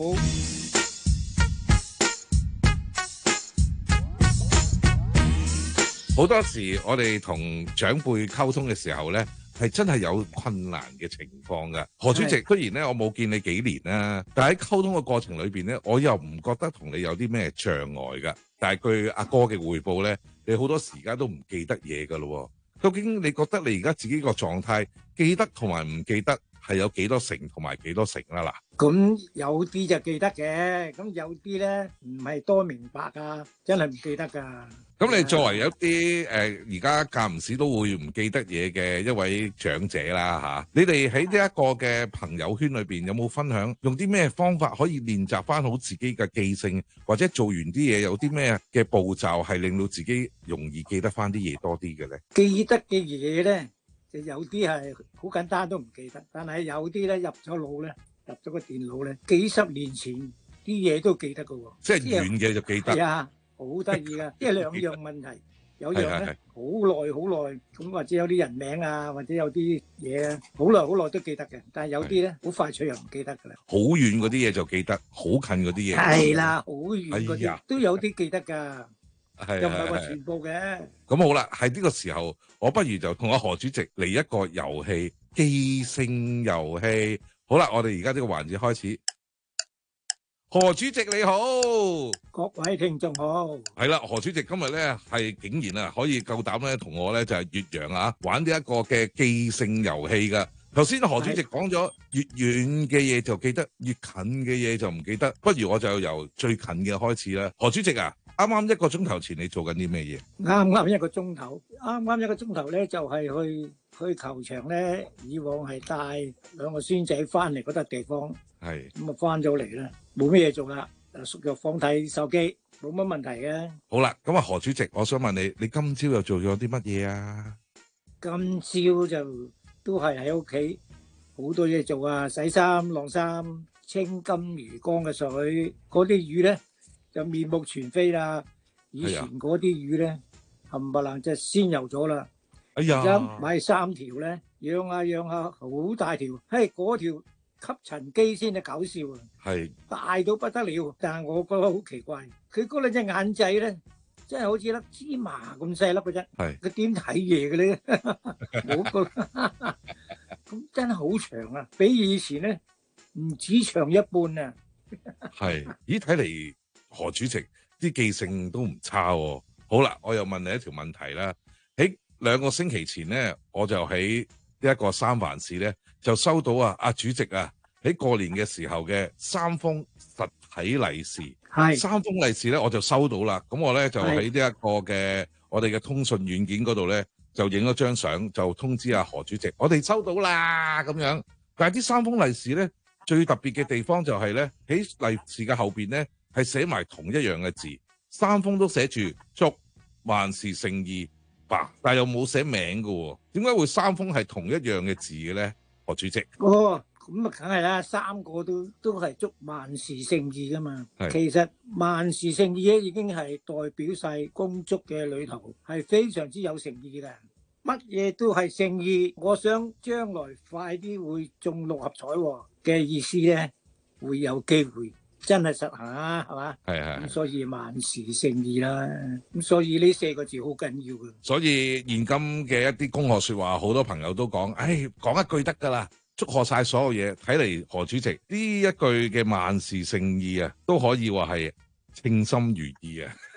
好多時我哋同長輩溝通嘅時候咧，係真係有困難嘅情況㗎。何主席，雖然咧我冇見你幾年啦，但係喺溝通嘅過程裏邊咧，我又唔覺得同你有啲咩障礙㗎。但係據阿哥嘅匯報咧，你好多時間都唔記得嘢㗎咯。究竟你覺得你而家自己個狀態記得同埋唔記得係有幾多成同埋幾多成啦？嗱。 咁有啲就記得嘅，咁有啲咧唔係多明白啊，真係唔記得㗎。 咁你作為一啲誒而家間唔時都會唔記得嘢嘅一位長者啦嚇，你哋喺呢一個嘅朋友圈裏邊有冇分享用啲咩方法可以練習翻好自己嘅記性，或者做完啲嘢有啲咩嘅步驟係令到自己容易記得翻啲嘢多啲嘅咧？ 記得嘅嘢咧，就有啲係好簡單都唔記得，但係有啲咧入咗腦咧，入咗個電腦咧，幾十年前啲嘢都記得㗎喎。 即係遠嘅就記得。 係啊。好得意噶，即係兩樣問題，有樣咧好耐好耐，咁或者有啲人名啊，或者有啲嘢啊，好耐好耐都記得嘅，但係有啲咧好快脆又唔記得噶啦。 好遠嗰啲嘢就記得，好近嗰啲嘢係啦，好遠嗰啲、 哎、 都有啲記得㗎， 係又唔係話全部嘅。 咁好啦，喺呢個時候，我不如就同阿何主席嚟一個遊戲，記性遊戲。好啦，我哋而家呢個環節開始。何主席你好， 各位聽眾好。 係啦，何主席今日咧係竟然啊可以夠膽咧同我咧就係越洋啊玩呢一個嘅記性遊戲噶。頭先何主席講咗越遠嘅嘢就記得，越近嘅嘢就唔記得。不如我就由最近嘅開始啦。何主席啊，啱啱一個鐘頭前你做緊啲咩嘢？ 啱啱一個鐘頭，啱啱一個鐘頭咧就係去去球場咧。以往係帶兩個孫仔翻嚟嗰笪地方。係咁啊，翻咗嚟啦，冇咩嘢做啦，縮入房睇手機，冇乜問題嘅。 好啦，咁啊，何主席，我想問你，你今朝又做咗啲乜嘢啊？ 今朝就都係喺屋企，好多嘢做啊，洗衫、晾衫、清金魚缸嘅水，嗰啲魚咧就面目全非啦。以前嗰啲魚咧冚唪唥就鮮游咗啦。哎呀！而家買三條咧，養下養下好大條，嘿嗰條。吸塵機先係搞笑啊！係大到不得了，但係我覺得好奇怪，佢嗰兩隻眼仔咧，真係好似粒芝麻咁細粒嘅啫。係佢點睇嘢嘅咧？我覺得咁真係好長啊，比以前咧唔止長一半啊！ 係，咦？睇嚟何主席啲記性都唔差喎。好啦，我又問你一條問題啦。喺兩個星期前咧，我就喺呢一個三藩市咧。就收到啊！阿主席啊，喺過年嘅時候嘅三封實體利是，係三封利是咧，我就收到啦。咁我咧就喺呢一個嘅我哋嘅通訊軟件嗰度咧，就影咗張相，就通知阿何主席，我哋收到啦咁樣。但係啲三封利是咧，最特別嘅地方就係咧，喺利是嘅後邊咧係寫埋同一樣嘅字，三封都寫住祝萬事勝意吧，但係又冇寫名㗎。點解會三封係同一樣嘅字嘅咧？何主席， 哦，咁啊，梗係啦，三個都都係祝萬事勝意噶嘛。其實萬事勝意咧，已經係代表晒恭祝嘅裏頭，係非常之有誠意嘅。乜嘢都係誠意，我想將來快啲會中六合彩嘅意思咧，會有機會真係實行啊，係嘛？係係。咁所以萬事勝意啦，咁所以呢四個字好緊要嘅。 所以現今嘅一啲恭賀說話，好多朋友都講，唉，講一句得噶啦，祝賀晒所有嘢。睇嚟何主席呢一句嘅萬事勝意啊，都可以話係稱心如意啊。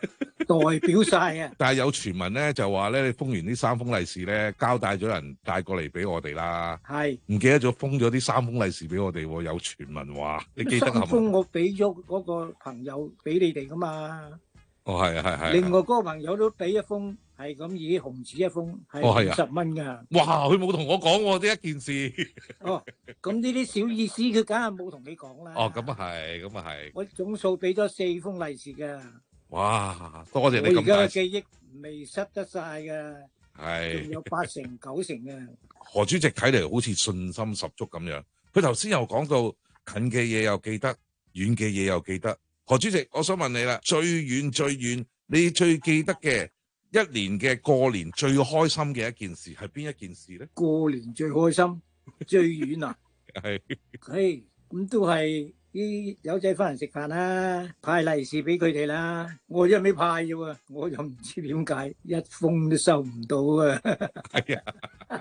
代表晒啊！ 但係有傳聞咧，就話咧，你封完啲三封利是咧，交代咗人帶過嚟俾我哋啦。 係唔記得咗封咗啲三封利是俾我哋喎，有傳聞話，你記得係三嘛？ 封我俾咗嗰個朋友俾你哋噶嘛。 哦，係啊，係係。 另外嗰個朋友都俾一封，係咁以紅紙一封，係哦係啊五十蚊㗎。 哇！佢冇同我講喎呢一件事。 哦，咁呢啲小意思，佢梗係冇同你講啦。 哦，咁啊係，咁啊係。 我總數俾咗四封利是㗎。 哇！多謝你我而咁大。 家嘅記憶未失得晒㗎， 係。 仲有八成九成嘅。 何主席睇嚟好似信心十足咁樣。佢頭先又講到近嘅嘢又記得，遠嘅嘢又記得。何主席，我想問你啦，最遠最遠，你最記得嘅一年嘅過年最開心嘅一件事係邊一件事咧？ 過年最開心最遠啊！ 係， 嘿，咁都係啲友仔翻嚟食飯啦，派利是俾佢哋啦。我一味派啫喎，我又唔知點解一封都收唔到啊！ 係啊。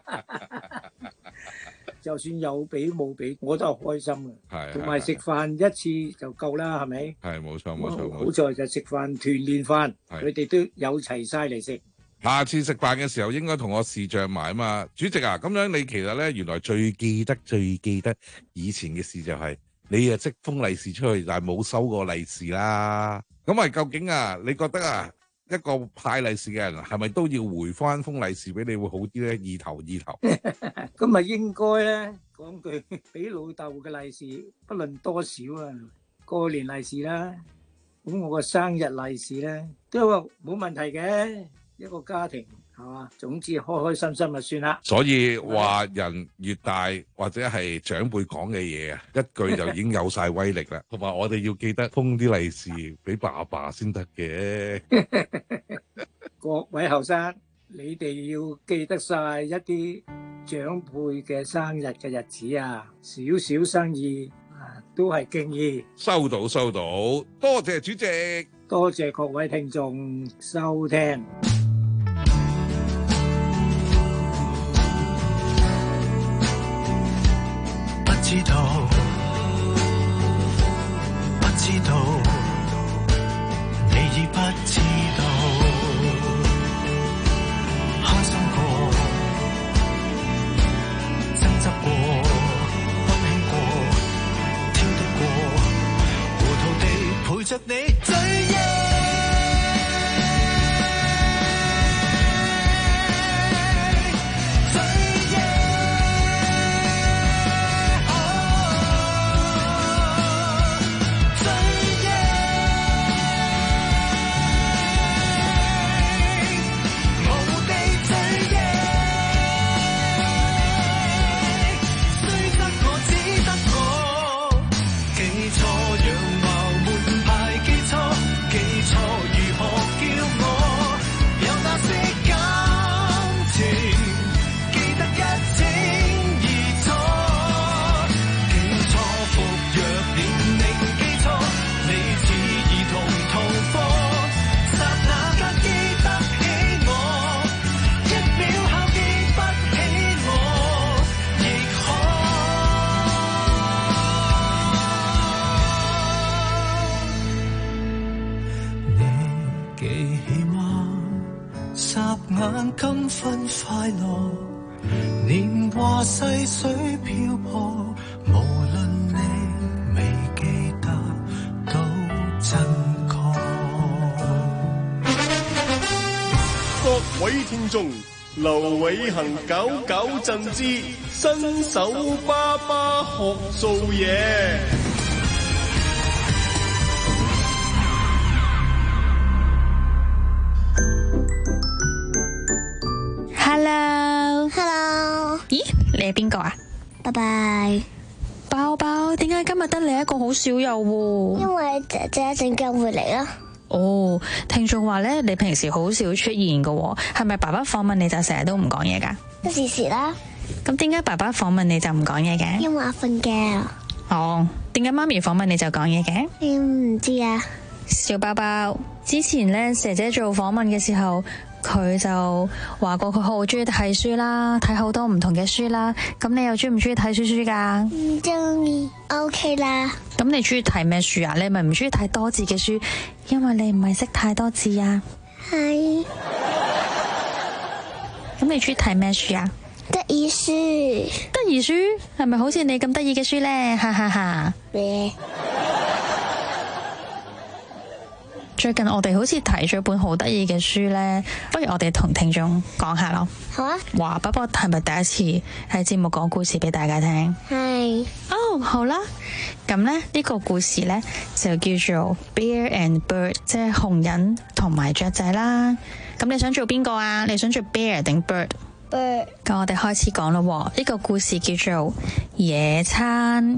就算有俾冇俾，我都係開心嘅。 係， 同埋食飯一次就夠啦，係咪？ 係冇錯冇錯冇好錯。 在就食飯團年飯， 係佢哋都有齊晒嚟食。 下次食飯嘅時候應該同我視像埋啊嘛，主席啊，咁樣你其實咧原來最記得最記得以前嘅事就係、是、你啊即封利是出去，但係冇收過利是啦。咁啊究竟啊，你覺得啊？一個派利是嘅人係咪都要回翻封利是俾你會好啲咧？意頭意頭， 咁咪應該咧講句，俾老豆嘅利是，不論多少啊，過年利是啦，咁我個生日利是咧都冇問題嘅，一個家庭係嘛，總之開開心心就算啦。 所以話人越大或者係長輩講嘅嘢啊，一句就已經有晒威力啦。同埋我哋要記得封啲利是俾爸爸先得嘅。 各位後生，你哋要記得晒一啲長輩嘅生日嘅日子啊，少少生意啊都係敬意。 收到收到，多謝主席， 多謝各位聽眾收聽。 不知道，不知道，你已不知道。開心過，爭執過，溫馨過，挑剔過，糊塗地陪着你醉夜。今分快樂，年華細水漂泊，無論你未記得都真確。 各位聽眾，劉偉恒九九贈之新手爸爸學做嘢。 Hello，Hello， 咦，你係邊個啊？ 拜拜。 包包，點解今日得你一個好少有喎？ 因為姐姐一陣間會嚟啦。 哦，聽眾話咧，你平時好少出現噶，係咪爸爸訪問你就成日都唔講嘢噶？ 時時啦。 咁點解爸爸訪問你就唔講嘢嘅？ 因為我瞓覺。 哦，點解媽咪訪問你就講嘢嘅？ 嗯，唔知啊。 小包包，之前咧，姐姐做訪問嘅時候， 佢就話過佢好中意睇書啦，睇好多唔同嘅書啦。咁你又中唔中意睇書書噶？ 唔中意。OK 啦。 咁你中意睇咩書啊？你咪唔中意睇多字嘅書，因為你唔係識太多字啊。 係。 咁你中意睇咩書啊？ 得意書。 得意書係咪好似你咁得意嘅書呢？哈哈哈。 咩？ 最近我哋好似睇咗本好得意嘅書呢，不如我哋同聽眾講下咯。 好啊。 哇，不過係咪第一次喺節目講故事俾大家聽？ 係。 哦，好啦，咁呢，呢個故事呢，就叫做 Bear and Bird， 即係熊人同埋雀仔啦。咁你想做邊個啊？你想做 Bear 定 Bird？Bird。咁我哋開始講咯。呢個故事叫做野餐。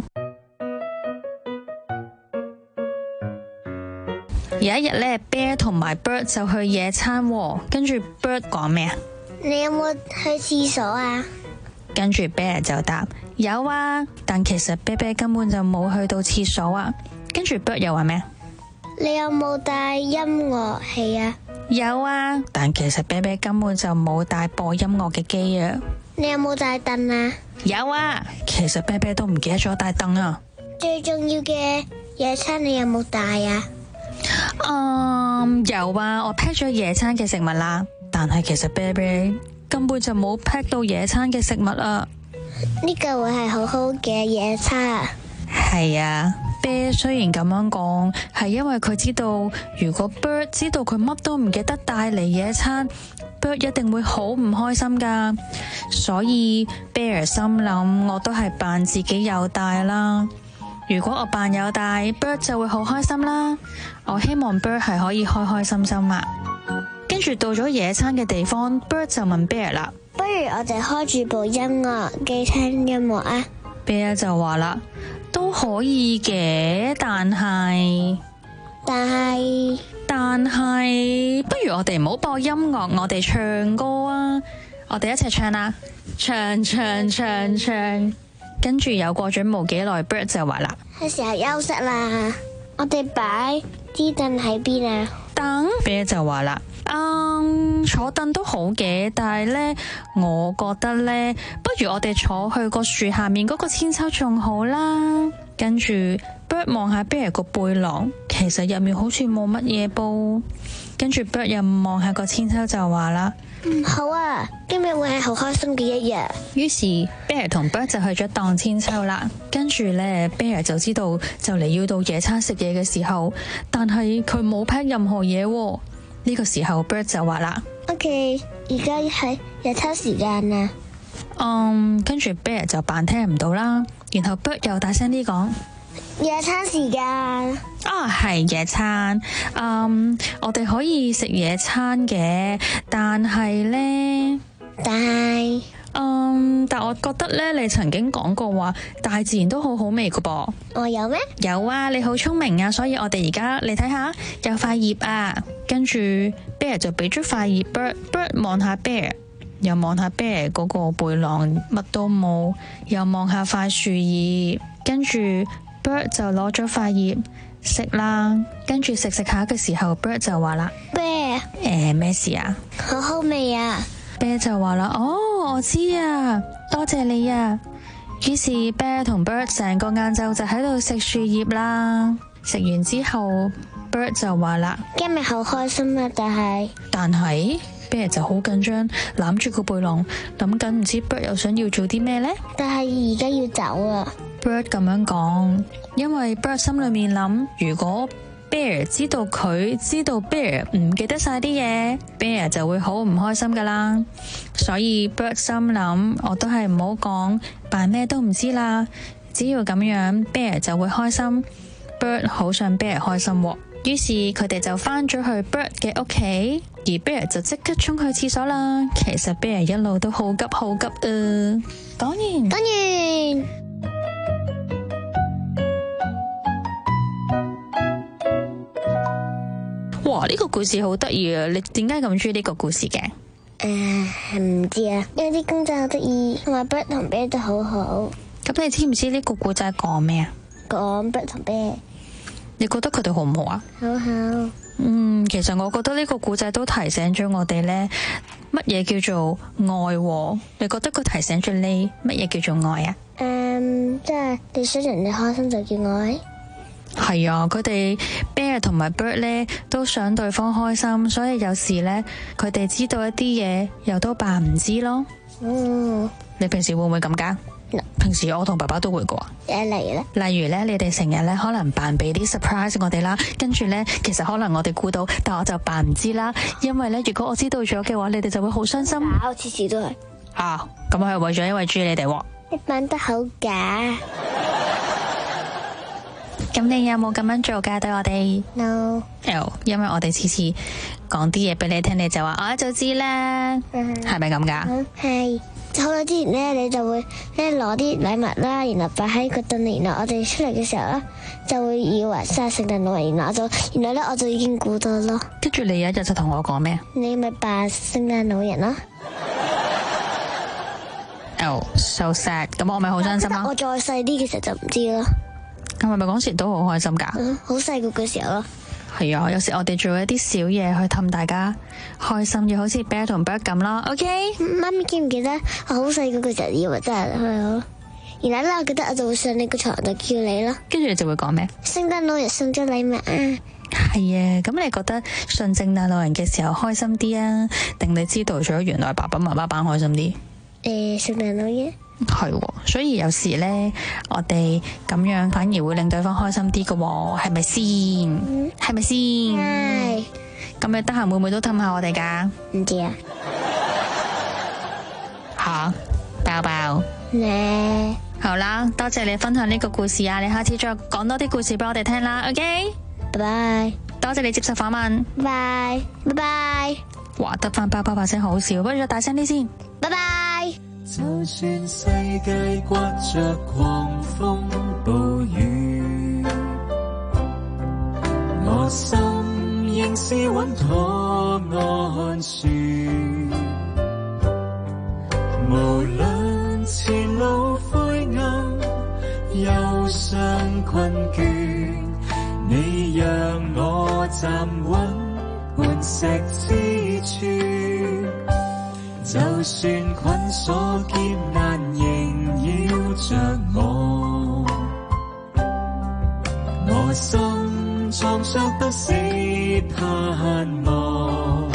有一日咧 ，Bear 同埋 Bird 就去野餐，跟住 Bird 講咩啊？ 你有冇去廁所啊？ 跟住 Bear 就答有啊，但其實 Bear Bear 根本就冇去到廁所啊。跟住 Bird 又話咩？ 你有冇帶音樂器啊？ 有啊，但其實 Bear Bear 根本就冇帶播音樂嘅機啊。 你有冇帶凳啊？ 有啊，其實 Bear Bear 都唔記得咗帶凳啊。 最重要嘅野餐你有冇帶啊？ 嗯，有啊，我 pack 咗野餐嘅食物啦，但係其實 Bear Bear 根本就冇 pack 到野餐嘅食物啊。 呢個會係好好嘅野餐。 係啊， Bear 雖然咁樣講，係因為佢知道如果 Bird 知道佢乜都唔記得帶嚟野餐， Bird 一定會好唔開心噶。所以 Bear 心諗，我都係扮自己有帶啦。如果我扮有帶 Bird 就會好開心啦。我希望 Bird 係可以開開心心啊。跟住到咗野餐嘅地方， Bird 就問 Bear 啦， 不如我哋開住部音樂機聽音樂啊。 Bear 就話啦，都可以嘅，但係但係但係不如我哋唔好播音樂，我哋唱歌啊。我哋一齊唱啦，唱唱唱唱。跟住又過咗冇幾耐 Bird 就話啦， 係時候休息啦，我哋擺啲凳喺邊啊？ 凳 Bear 就話啦，嗯，坐凳都好嘅，但係呢，我覺得呢，不如我哋坐去個樹下面嗰個千秋仲好啦。跟住 Bird 望下 Bear 個背囊，其實入面好似冇乜嘢噃。跟住 Bird 又望下個千秋就話啦， 嗯，好啊，今日會係好開心嘅一日。 於是 Bear 同 Bird 就去咗蕩千秋啦。跟住呢 Bear 就知道就嚟要到野餐食嘢嘅時候，但係佢冇 pack 任何嘢。呢個時候 Bird 就話啦， OK， 而家係野餐時間啦。 嗯，跟住 Bear 就扮聽唔到啦，然後 Bird 又大聲啲講， 野餐時間啊，係野餐。嗯，我哋可以食野餐嘅，但係呢， 但係嗯，但我覺得呢，你曾經講過話大自然都好好味噶噃。 我有咩？ 有啊，你好聰明啊，所以我哋而家你睇下有塊葉啊。跟住 Bear 就俾咗塊葉 Bird， Bird 望下 Bear， 又望下 Bear 嗰個背囊乜都冇，又望下塊樹葉，跟住 Bird 就攞咗塊葉食啦。跟住食食下嘅時候 Bird 就話啦， Bear 誒咩事啊？ 好好味啊。 Bear 就話啦，哦，我知啊，多謝你啊。於是 Bear 同 Bird 成個晏晝就喺度食樹葉啦。食完之後 Bird 就話啦， 今日好開心啊，但係但係 Bear 就好緊張，攬住個背囊，諗緊唔知 Bird 又想要做啲咩呢？ 但係而家要走啊。 Bird 咁樣講，因為 Bird 心裏面諗，如果 Bear 知道佢知道 Bear 唔記得晒啲嘢， Bear 就會好唔開心噶啦。所以 Bird 心諗，我都係唔好講，扮咩都唔知啦。只要咁樣 Bear 就會開心。Bird 好想 Bear 開心喎，於是佢哋就返咗去 Bird 嘅屋企，而 Bear 就即刻衝去廁所啦。其實 Bear 一路都好急好急啊。講完， 講完。 哇！呢個故事好得意啊！你點解咁中意呢個故事嘅？ 誒，唔知啊，因為啲公仔好得意，同埋 Bird 同 Bear 都好好。 咁你知唔知呢個故仔講咩啊？ 講 Bird 同 Bear。 你覺得佢哋好唔好啊？ 好好。 嗯，其實我覺得呢個故仔都提醒咗我哋呢，乜嘢叫做愛喎？你覺得佢提醒咗你乜嘢叫做愛啊？ 嗯，即係你想人哋開心就叫愛。 係啊，佢哋 Bear 同埋 Bird 咧都想對方開心，所以有時咧佢哋知道一啲嘢，又都扮唔知咯。 嗯， 你平時會唔會咁噶？平時我同爸爸都會噶。 誒，例如咧？ 例如咧，你哋成日咧可能扮俾啲 surprise 我哋啦，跟住咧其實可能我哋估到，但我就扮唔知啦。因為咧，如果我知道咗嘅話，你哋就會好傷心。 我次次都係。 啊，咁係為咗因為中意你哋喎。 你扮得好假。 咁你有冇咁樣做噶？對我哋 ？No。 哦，因為我哋次次講啲嘢俾你聽，你就話我就知啦，係咪咁噶？ 係。好耐之前咧，你就會咧攞啲禮物啦，然後擺喺個凳，然後我哋出嚟嘅時候咧，就會以為真係聖誕老人，然後我就，然後咧我就已經估到咯。 跟住你有一日就同我講咩？ 你咪扮聖誕老人啦。 哦、oh, so sad， 咁我咪好傷心咯。 我再細啲嘅時候就唔知咯。 咁係咪嗰時都好開心噶？ 嗯，好細個嘅時候咯。 係啊，有時我哋做一啲小嘢去氹大家開心，要好似 Bear 同 Bird 咁啦。OK， 媽咪記唔記得我好細個嘅時候以為真係係咯，然後咧我記得我就會上你個床度叫你咯， 跟住你就會講咩？ 聖誕老人送咗禮物啊！ 係啊，咁你覺得信聖誕老人嘅時候開心啲啊，定你知道咗原來爸爸媽媽扮開心啲？ 誒，聖誕老人。 係，所以有時咧，我哋咁樣反而會令對方開心啲嘅，係咪先？係咪先？ 係。 咁你得閒會唔會都氹下我哋噶？ 唔知啊。 吓，包包。 咧。 好啦，多謝你分享呢個故事啊！你下次再講多啲故事俾我哋聽啦。OK， 拜拜。 多謝你接受訪問。 拜拜，拜拜。 哇，得翻包包把聲好笑，不如再大聲啲先。 拜拜。 就算世界刮着狂風暴雨，我心仍是穩妥安舒。無論前路灰暗，憂傷困倦，你讓我站穩磐石之處。就算捆鎖劫難縈繞着我，我心藏着不死盼望。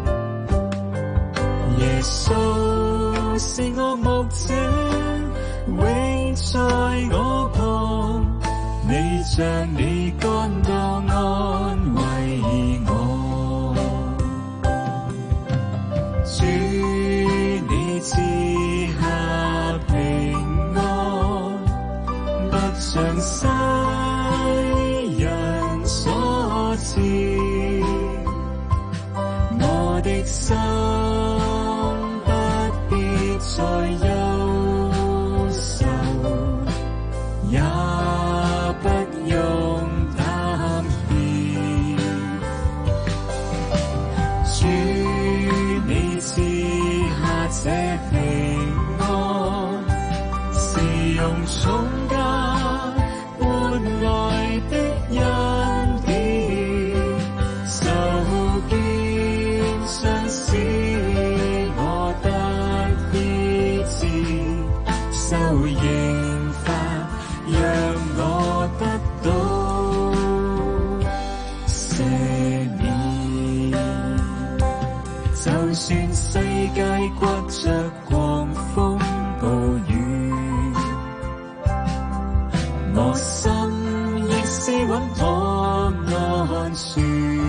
耶穌是我牧者，永在我旁，你將你肝刀安慰我。主賜下平安，不像世人所賜，我的心不必再憂愁，也不用擔憂。主你賜這平安，是用重價換來的恩典，受捐將使我得醫治，受刑罰讓我得到赦免。就算世界刮着狂風暴雨，我心亦是穩妥安舒。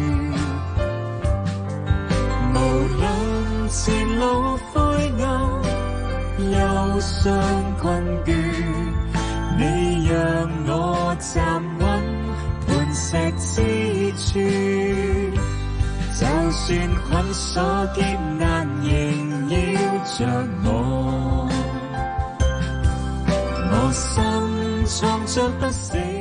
無論前路灰暗，憂傷困倦，你讓我站穩磐石之處。就算捆鎖劫難縈繞着我，我心藏着不死。